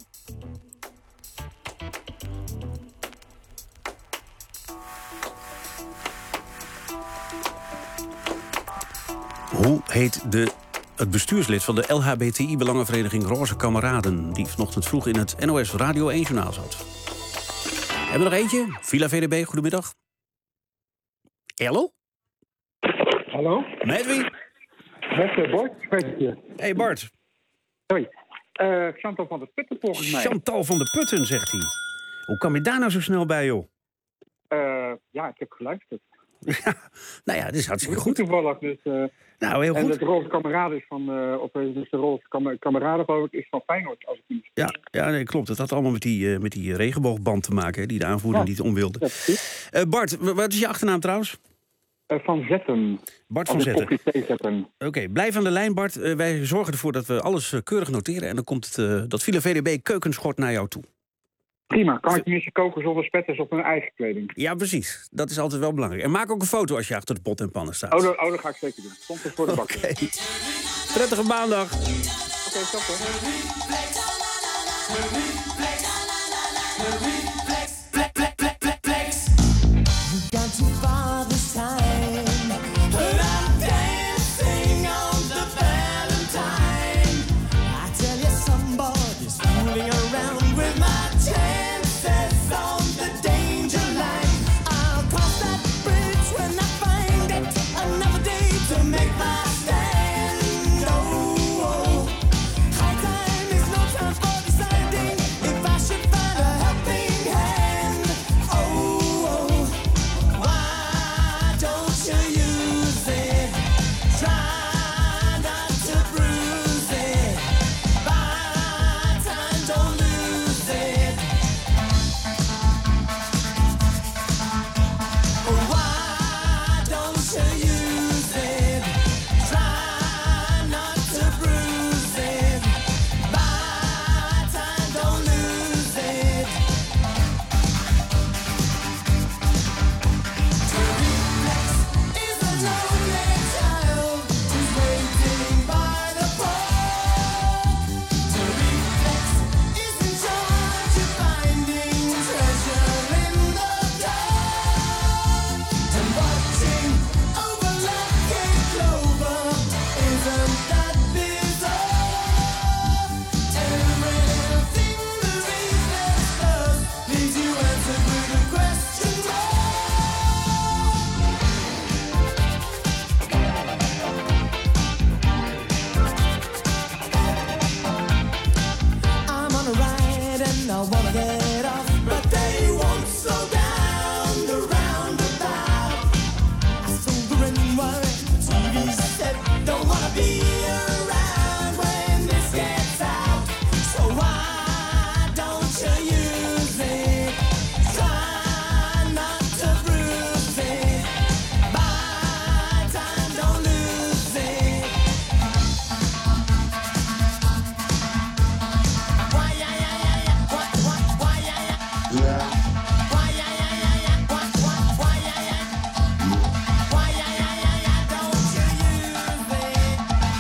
Hoe heet het bestuurslid van de LHBTI-belangenvereniging Roze Kameraden, die vanochtend vroeg in het NOS Radio 1-journaal zat? Hebben we nog eentje? Villa VDB, goedemiddag. Hallo? Hallo? Met wie? Met Bart, spreek ik je. Hey Bart. Hoi. Chantal van der Putten volgens mij. Chantal van der Putten, zegt hij. Hoe kwam je daar nou zo snel bij, joh? Ja, ik heb geluisterd. Ja, nou ja, dit is hartstikke goed. Toevallig, dus... nou, heel goed. En de Roze Kameraden is van... dus de Roze Kameraden, geloof ik, is van Feyenoord, als ik niet... Ja, nee, klopt. Het had allemaal met die regenboogband te maken, hè, die de aanvoerder niet om wilde. Bart, wat is je achternaam trouwens? Van Zetten. Bart van Zetten. Oké, blijf aan de lijn, Bart. Wij zorgen ervoor dat we alles keurig noteren. En dan komt dat Villa VDB keukenschort naar jou toe. Prima. Kan ik tenminste koken zonder spetters op mijn eigen kleding? Ja, precies. Dat is altijd wel belangrijk. En maak ook een foto als je achter de pot en pannen staat. Oh, dat ga ik zeker doen. Stond er voor de bak. Oké. Prettige maandag. Oké, stop hoor. wanna get off, but they won't slow down the roundabout. I saw the ring wire, the TV said, don't wanna be around when this gets out. So why don't you use it? Try not to bruise it. Buy time, don't lose it. Why, yeah, yeah, yeah, yeah. Why, yeah, yeah. Why, yeah, yeah, yeah, yeah. Why, yeah, yeah. Why, yeah, yeah, yeah, yeah. Don't you use it.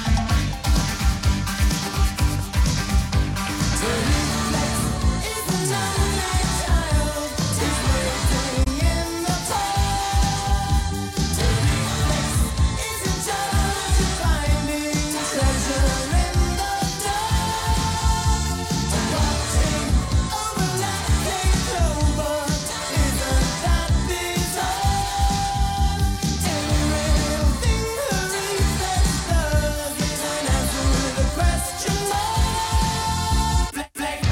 The reflex is an only child. Tis waiting in the cold. The reflex is in charge of finding treasure in the dark. Watching overlapping clover, isn't that bizarre? Every real thing the reflex does is an answer with a question mark. Flex.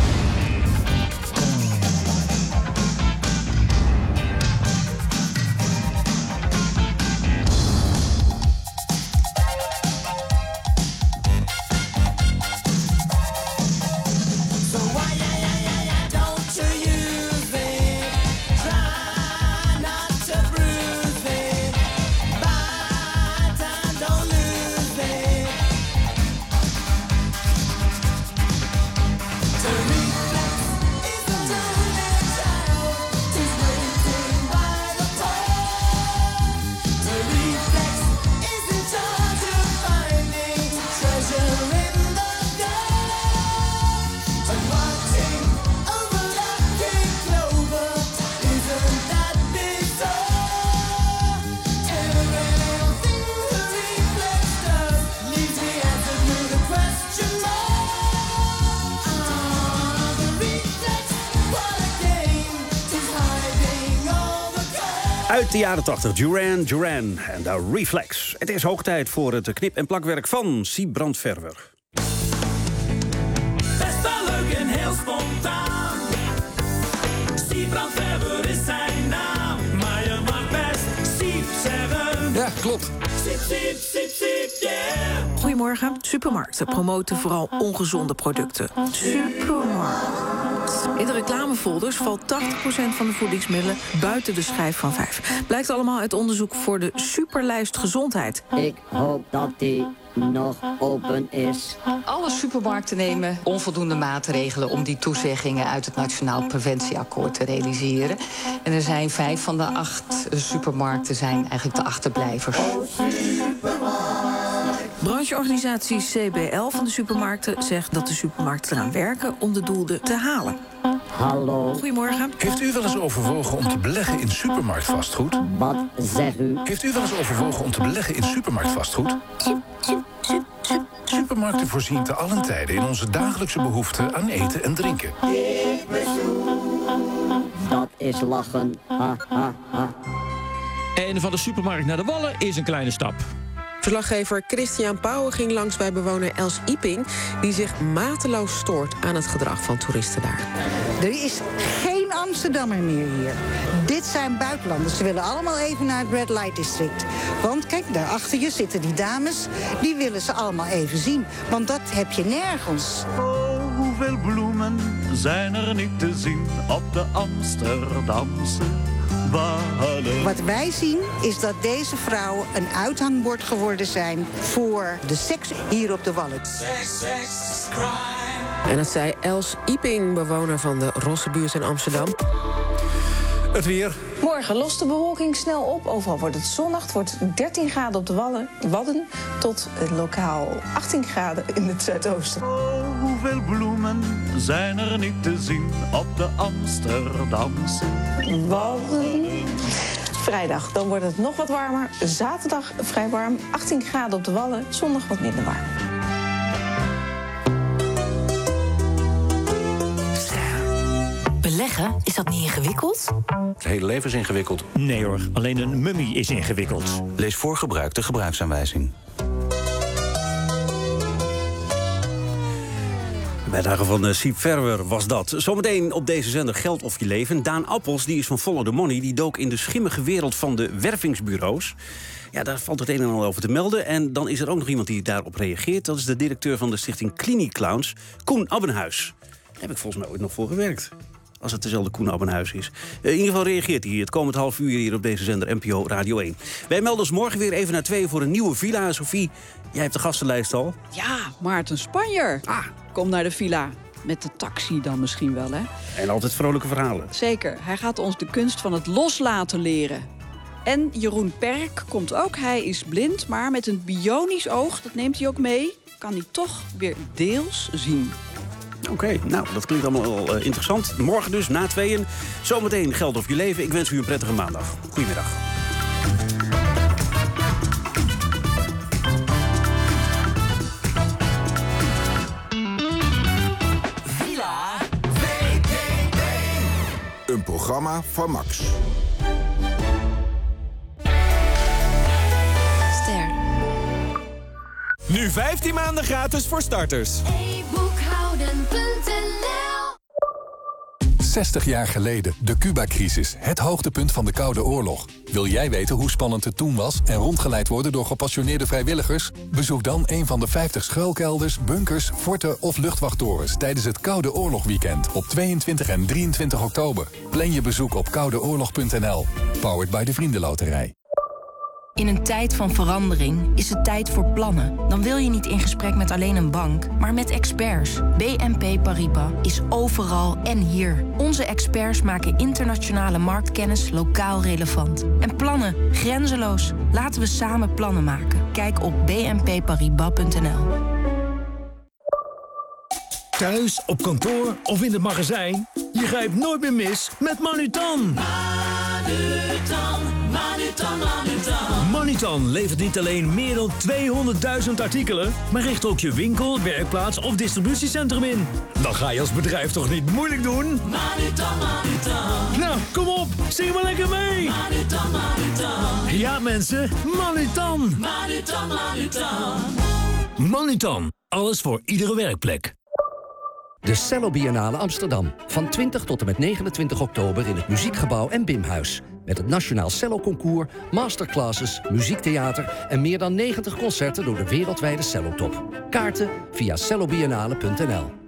So why, yeah, yeah, yeah, yeah, don't you use it? Try not to bruise it. Buy time, don't lose it. The reflex is an only child. Tis waiting by the pole. The reflex is in charge of finding treasure in the dark. And watching overlapping clover, isn't that bizarre? Every little thing the reflex does leaves the answer to the question mark. The reflex, what a game, 'tis hiding all the cards. Uit de jaren 80, Duran Duran en de Reflex. Het is hoog tijd voor het knip- en plakwerk van Siebrand Verwer. Best wel leuk en heel spontaan. Siebrand Verwer is zijn naam. Maar je mag best Siep zeggen. Ja, klopt. Siep, siep, siep, siep, yeah. Goedemorgen. Supermarkten promoten vooral ongezonde producten. Supermarkt. In de reclamefolders valt 80% van de voedingsmiddelen buiten de schijf van 5. Blijkt allemaal uit onderzoek voor de Superlijst Gezondheid. Ik hoop dat die nog open is. Alle supermarkten nemen onvoldoende maatregelen om die toezeggingen uit het Nationaal Preventieakkoord te realiseren. En er zijn 5 van de 8 supermarkten zijn eigenlijk de achterblijvers. Brancheorganisatie CBL van de supermarkten zegt dat de supermarkten eraan werken om de doelen te halen. Hallo. Goedemorgen. Heeft u wel eens overwogen om te beleggen in supermarktvastgoed? Wat zegt u? Heeft u wel eens overwogen om te beleggen in supermarktvastgoed? Supermarkten voorzien te allen tijden in onze dagelijkse behoeften aan eten en drinken. Dat is lachen. Ha, ha, ha. En van de supermarkt naar de Wallen is een kleine stap. Verslaggever Christian Pauwen ging langs bij bewoner Els Iping, die zich mateloos stoort aan het gedrag van toeristen daar. Er is geen Amsterdammer meer hier. Dit zijn buitenlanders. Ze willen allemaal even naar het Red Light District. Want kijk, daar achter je zitten die dames. Die willen ze allemaal even zien. Want dat heb je nergens. Oh, hoeveel bloemen zijn er niet te zien op de Amsterdamse Wallen. Wat wij zien is dat deze vrouwen een uithangbord geworden zijn voor de seks hier op de Wallen. En dat zei Els Iping, bewoner van de Rossebuurt in Amsterdam. Het weer. Morgen lost de bewolking snel op. Overal wordt het zonnig. Het wordt 13 graden op de Wadden tot lokaal 18 graden in het zuidoosten. Oh, hoeveel bloemen zijn er niet te zien op de Amsterdamse Wadden. Vrijdag, dan wordt het nog wat warmer. Zaterdag vrij warm, 18 graden op de Wallen. Zondag wat minder warm. Beleggen, is dat niet ingewikkeld? Het hele leven is ingewikkeld. Nee hoor, alleen een mummie is ingewikkeld. Lees voor gebruik de gebruiksaanwijzing. Bijdrage van Siep Verwer was dat. Zometeen op deze zender Geld of je leven. Daan Appels, die is van Follow the Money. Die dook in de schimmige wereld van de wervingsbureaus. Ja, daar valt het een en ander over te melden. En dan is er ook nog iemand die daarop reageert. Dat is de directeur van de stichting Klinieclowns, Koen Abbenhuis. Daar heb ik volgens mij ooit nog voor gewerkt. Als het dezelfde Koen Abbenhuis is. In ieder geval reageert hij hier het komend half uur hier op deze zender NPO Radio 1. Wij melden ons morgen weer even naar 2 voor een nieuwe villa. Sophie, jij hebt de gastenlijst al. Ja, Maarten Spanjer. Kom naar de villa. Met de taxi dan misschien wel, hè? En altijd vrolijke verhalen. Zeker. Hij gaat ons de kunst van het loslaten leren. En Jeroen Perk komt ook. Hij is blind, maar met een bionisch oog, dat neemt hij ook mee, kan hij toch weer deels zien. Oké, nou, dat klinkt allemaal wel interessant. Morgen dus, na 2. Zometeen Geld of je leven. Ik wens u een prettige maandag. Goedemiddag. Villa VPB. Een programma van Max. Ster. Nu 15 maanden gratis voor starters. e-boekhouden.nl 60 jaar geleden, de Cuba-crisis, het hoogtepunt van de Koude Oorlog. Wil jij weten hoe spannend het toen was en rondgeleid worden door gepassioneerde vrijwilligers? Bezoek dan een van de 50 schuilkelders, bunkers, forten of luchtwachttorens tijdens het Koude Oorlog-weekend op 22 en 23 oktober. Plan je bezoek op koudeoorlog.nl. Powered by de Vriendenloterij. In een tijd van verandering is het tijd voor plannen. Dan wil je niet in gesprek met alleen een bank, maar met experts. BNP Paribas is overal en hier. Onze experts maken internationale marktkennis lokaal relevant. En plannen grenzeloos. Laten we samen plannen maken. Kijk op bnpparibas.nl. Thuis, op kantoor of in het magazijn. Je grijpt nooit meer mis met Manutan. Manutan levert niet alleen meer dan 200.000 artikelen, maar richt ook je winkel, werkplaats of distributiecentrum in. Dan ga je als bedrijf toch niet moeilijk doen? Manutan. Nou, kom op, zing maar lekker mee. Manutan. Ja mensen, Manutan. Manutan, alles voor iedere werkplek. De Cello Biennale Amsterdam. Van 20 tot en met 29 oktober in het Muziekgebouw en Bimhuis. Met het Nationaal Cello Concours, masterclasses, muziektheater en meer dan 90 concerten door de wereldwijde cellotop. Kaarten via cellobiennale.nl.